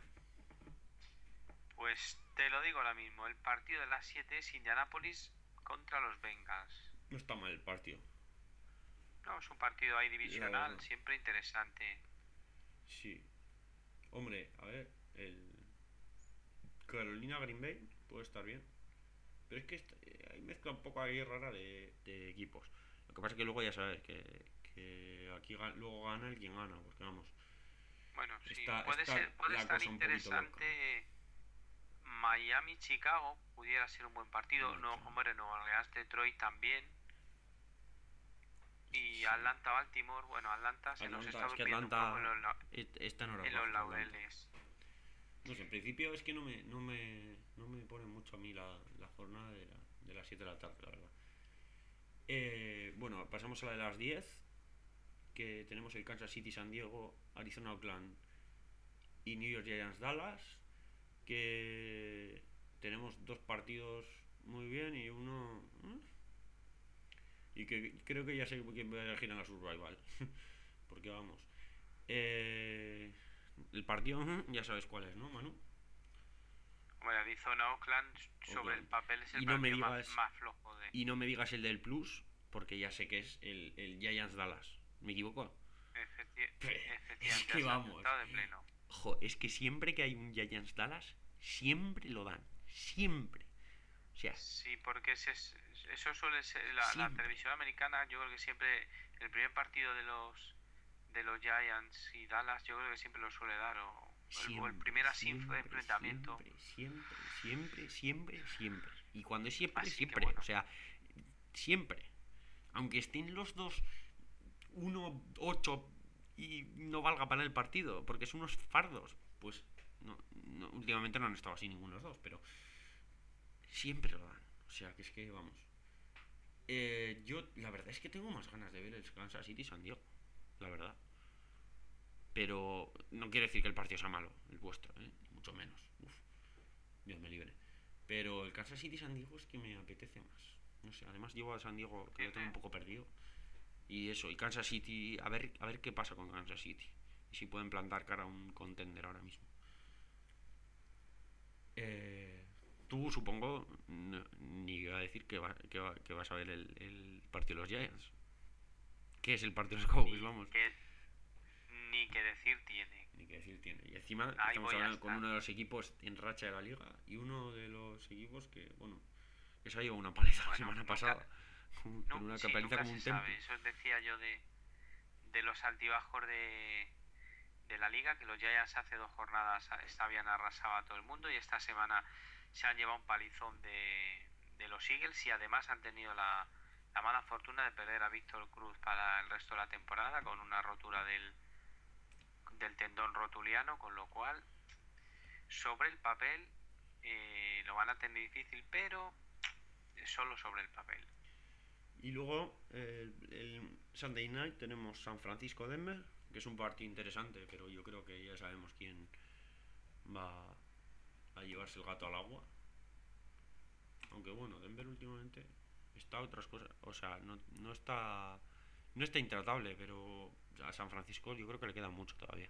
Pues te lo digo ahora mismo, el partido de las siete es Indianapolis contra los Bengals. No está mal el partido. No, es un partido ahí divisional, siempre interesante. Sí. Hombre, a ver, el Carolina Green Bay puede estar bien. Pero es que está, eh, hay mezcla un poco ahí rara de, de equipos. Lo que pasa es que luego ya sabes que, que aquí ga- luego gana el quien gana, porque vamos. Bueno, sí, Está, puede, está ser, puede la estar cosa un poquito loca. interesante. Miami-Chicago pudiera ser un buen partido. No, No, claro. hombre, no, Orleans-Detroit también. Y Sí. Atlanta-Baltimore, bueno, Atlanta se nos Atlanta, está es que durmiendo un poco en Atlanta los, la- est- está en horas en los bajas, Atlanta. laureles. No sé, en principio es que no me, no me, no me pone mucho a mí la, la jornada de la, de las siete de la tarde, la verdad. Eh, bueno, pasamos a la de las diez, que tenemos el Kansas City San Diego, Arizona Oakland y New York Giants Dallas, que tenemos dos partidos muy bien y uno... ¿eh? Y que creo que ya sé quién voy a elegir en la Survival. Porque vamos. Eh, el partido, ya sabes cuál es, ¿no, Manu? Hombre, Arizona Oakland sobre Oakland. el papel es el Y no me partido más, digas, más flojo de. y no me digas el del Plus, porque ya sé que es el, el Giants Dallas. ¿Me equivoco? Efecti- Es efectivamente, que has vamos. acertado de pleno. Jo, es que siempre que hay un Giants Dallas, siempre lo dan. Siempre. O sea, Sí, porque ese es- eso suele ser la, la siempre. televisión americana. Yo creo que siempre el primer partido de los de los Giants y Dallas, yo creo que siempre lo suele dar o el, o el Siempre, primer así siempre, enfrentamiento. siempre, siempre, siempre, siempre, siempre. Y cuando es siempre, Así que siempre. bueno, O sea, siempre. Aunque estén los dos uno ocho y no valga para el partido, porque son unos fardos. Pues no, no, últimamente no han estado así ninguno de los dos, pero siempre lo dan. O sea, que es que vamos. Eh, yo, la verdad es que tengo más ganas de ver el Kansas City San Diego. La verdad. Pero no quiere decir que el partido sea malo, el vuestro, ¿eh? Mucho menos. Uf, Dios me libre. Pero el Kansas City San Diego es que me apetece más. No sé, además llevo a San Diego que lo tengo un tiene, poco perdido. Y eso, y Kansas City, a ver, a ver qué pasa con Kansas City. Y si pueden plantar cara a un contender ahora mismo. Eh, tú, supongo, no, ni iba a decir que, va, que, va, que vas a ver el, el partido de los Giants. ¿Qué es el partido de los Cowboys? ni Vamos. que ni que decir tiene. Ni que decir tiene. Y encima Ahí estamos voy a hablando con estar. uno de los equipos en racha de la liga y uno de los equipos que, bueno, que se ha llevado una paliza la Bueno, semana nunca, pasada. Pero nu- una sí, paliza nunca como se un templo. sabe. Eso decía yo de, de los altibajos de, de la liga, que los Giants hace dos jornadas a- habían arrasado a todo el mundo y esta semana se han llevado un palizón de, de los Eagles y además han tenido la, la mala fortuna de perder a Víctor Cruz para el resto de la temporada con una rotura del, del tendón rotuliano, con lo cual sobre el papel eh, lo van a tener difícil, pero solo sobre el papel. Y luego, el, el Sunday Night tenemos San Francisco-Denver, que es un partido interesante, pero yo creo que ya sabemos quién va a llevarse el gato al agua. Aunque bueno, Denver últimamente está a otras cosas. O sea, no, no está. No está intratable, pero a San Francisco yo creo que le queda mucho todavía.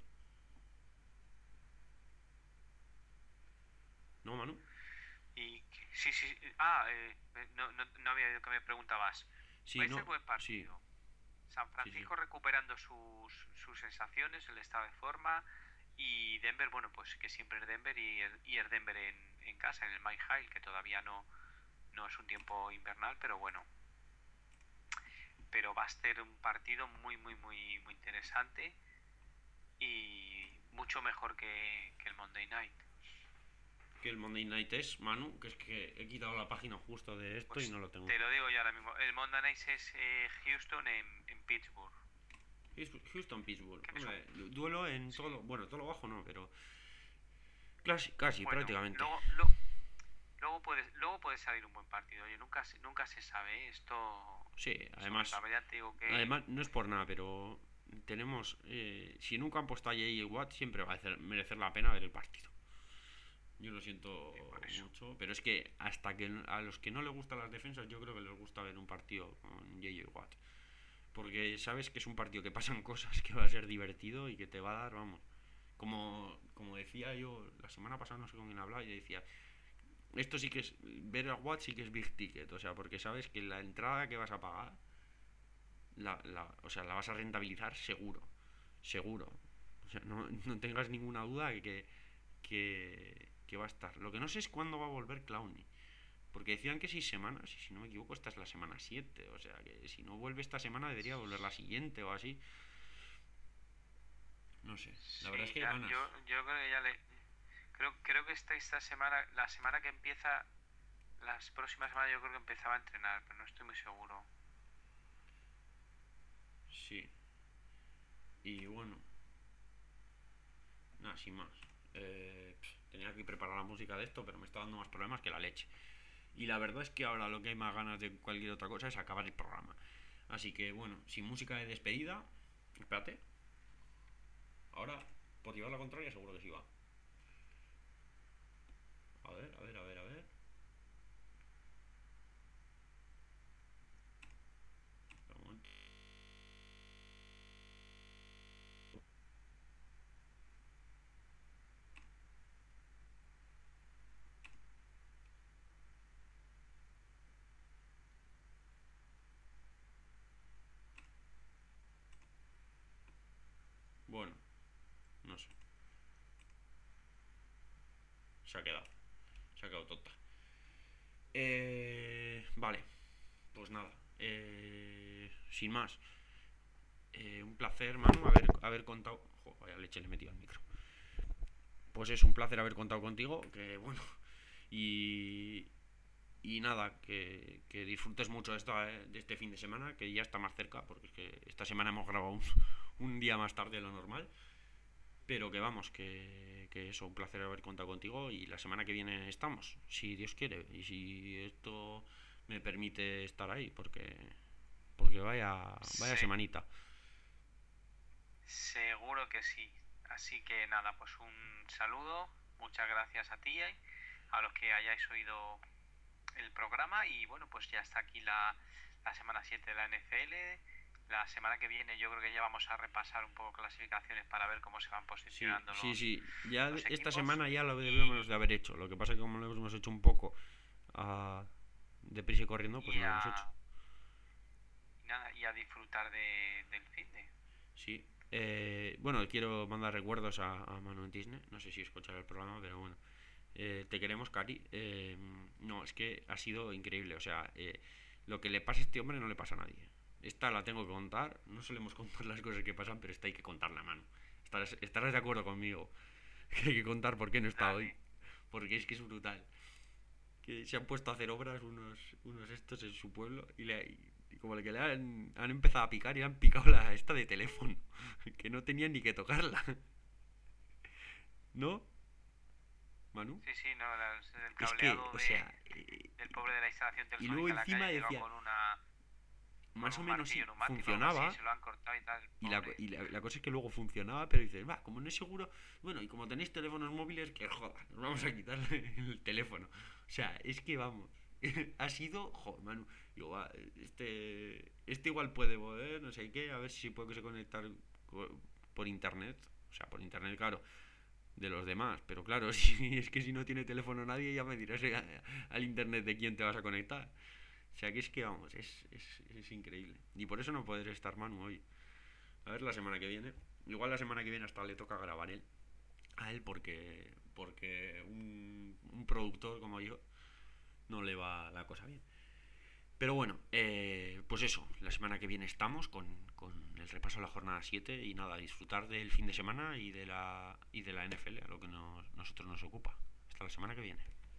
¿No, Manu? Y sí, sí, ah, eh, no, no, no había oído que me preguntabas. Va Sí, a ser no. buen Sí, partido. San sí, sí. Francisco recuperando sus, sus sensaciones, el estado de forma. Y Denver, bueno, pues que siempre es Denver y el, y el Denver en, en casa, en el Mile High, que todavía no, no es un tiempo invernal, pero bueno. Pero va a ser un partido muy, muy, muy, muy interesante y mucho mejor que, que el Monday Night. Que el Monday Night es, Manu, que es que he quitado la página justo de esto y Pues no lo tengo. te lo digo yo ahora mismo. El Monday Night es eh, Houston en, en Pittsburgh. Houston-Pittsburgh. Que es Hombre, un, du- duelo en todo sí. lo. Bueno, todo lo bajo no, pero. Casi, casi, Bueno, prácticamente. luego, lo- luego, puede, luego puede salir un buen partido. Oye, nunca, se- nunca se sabe, ¿eh? Esto Sí, sobre el además. papel ya te digo que... Además, no es por nada, pero. Tenemos. Eh, si en un campo está J J Watt, siempre va a hacer- merecer la pena ver el partido. Yo lo siento Sí, por eso. mucho, pero es que hasta que a los que no les gustan las defensas, yo creo que les gusta ver un partido con J J Watt. Porque sabes que es un partido que pasan cosas, que va a ser divertido y que te va a dar, vamos. Como, como decía yo la semana pasada, no sé con quién hablaba, y decía, esto sí que es, ver a Watt sí que es big ticket, o sea, porque sabes que la entrada que vas a pagar, la, la, o sea, la vas a rentabilizar seguro, seguro. O sea, no, no tengas ninguna duda de que, que, que va a estar. Lo que no sé es cuándo va a volver Clowney. Porque decían que seis semanas, y si no me equivoco, esta es la semana siete. O sea que si no vuelve esta semana, debería volver la siguiente o así. No sé, la verdad es Sí, que ya, ganas. yo, yo creo que ya le... Creo, creo que esta, esta semana, la semana que empieza, las próximas semanas yo creo que empezaba a entrenar, pero no estoy muy seguro. Sí. Y bueno, nada, sin más. Eh, pff, tenía que preparar la música de esto, pero me está dando más problemas que la leche. Y la verdad es que ahora lo que hay más ganas de cualquier otra cosa es acabar el programa. Así que bueno, sin música de despedida. Espérate. Ahora, por llevar la contraria, seguro que sí va. A ver, a ver, a ver, a ver. Espera un momento. Bueno, no sé. Se ha quedado. Se ha quedado tonta. Eh, vale. Pues nada. Eh, sin más. Eh, un placer, Manu, haber, haber contado. Joder, vaya leche le he metido al micro. Pues es un placer haber contado contigo. Que bueno. Y. Y nada, que, que disfrutes mucho de, esta, de este fin de semana, que ya está más cerca, porque es que esta semana hemos grabado un, un día más tarde de lo normal. Pero que vamos, que, que eso, un placer haber contado contigo y la semana que viene estamos, si Dios quiere. Y si esto me permite estar ahí, porque, porque vaya, vaya Sí, semanita. seguro que sí. Así que nada, pues un saludo, muchas gracias a ti, eh, a los que hayáis oído el programa y bueno, pues ya está aquí la, la semana siete de la N F L. La semana que viene yo creo que ya vamos a repasar un poco clasificaciones para ver cómo se van Sí, posicionando sí, los, sí. Ya los esta equipos semana ya lo y, debemos de haber hecho. Lo que pasa es que como lo hemos hecho un poco uh, deprisa y corriendo, pues y, no lo hemos hecho. a, y nada, y a disfrutar de, del fin de. Sí. Eh, bueno, quiero mandar recuerdos a, a Manu en Disney. No sé si escuchará el programa, pero bueno. Eh, te queremos, Cari. Eh, no, es que ha sido increíble. O sea, eh, lo que le pasa a este hombre no le pasa a nadie. Esta la tengo que contar. No solemos contar las cosas que pasan, pero esta hay que contarla, mano. Estarás, estarás de acuerdo conmigo. Que hay que contar por qué no está hoy. Dale. Porque es que es brutal. Que se han puesto a hacer obras unos, unos estos en su pueblo y, le, y como que le han, han empezado a picar y le han picado la esta de teléfono. Que no tenían ni que tocarla. ¿No, Manu? Sí, sí, no, las- el Es que, cableado o de, sea, eh, del pobre de la instalación y luego telefónica en la encima calle ha llegado decía, con una con más o un menos martillo sí, neumático o algo así, funcionaba. se lo han cortado y tal, Y, la, pobre. y la, la cosa es que luego funcionaba, pero dices, va, como no es seguro, bueno, y como tenéis teléfonos móviles, que joda, nos vamos a quitar el teléfono. O sea, es que vamos, ha sido, joder, Manu, digo, va, este, este igual puede poder, no sé qué, a ver si puede se conectar por internet, o sea, por internet, claro, de los demás, pero claro, si es que si no tiene teléfono nadie, ya me dirás eh, al internet de quién te vas a conectar. O sea, que es que vamos, es, es, es increíble. Y por eso no podré estar Manu hoy. A ver la semana que viene. Igual la semana que viene hasta le toca grabar él. A él porque. Porque un, un productor como yo no le va la cosa bien. Pero bueno, eh, pues eso. La semana que viene estamos con, con el repaso de la jornada siete. Y nada, disfrutar del fin de semana y de la, y de la N F L, a lo que nos, nosotros nos ocupa. Hasta la semana que viene.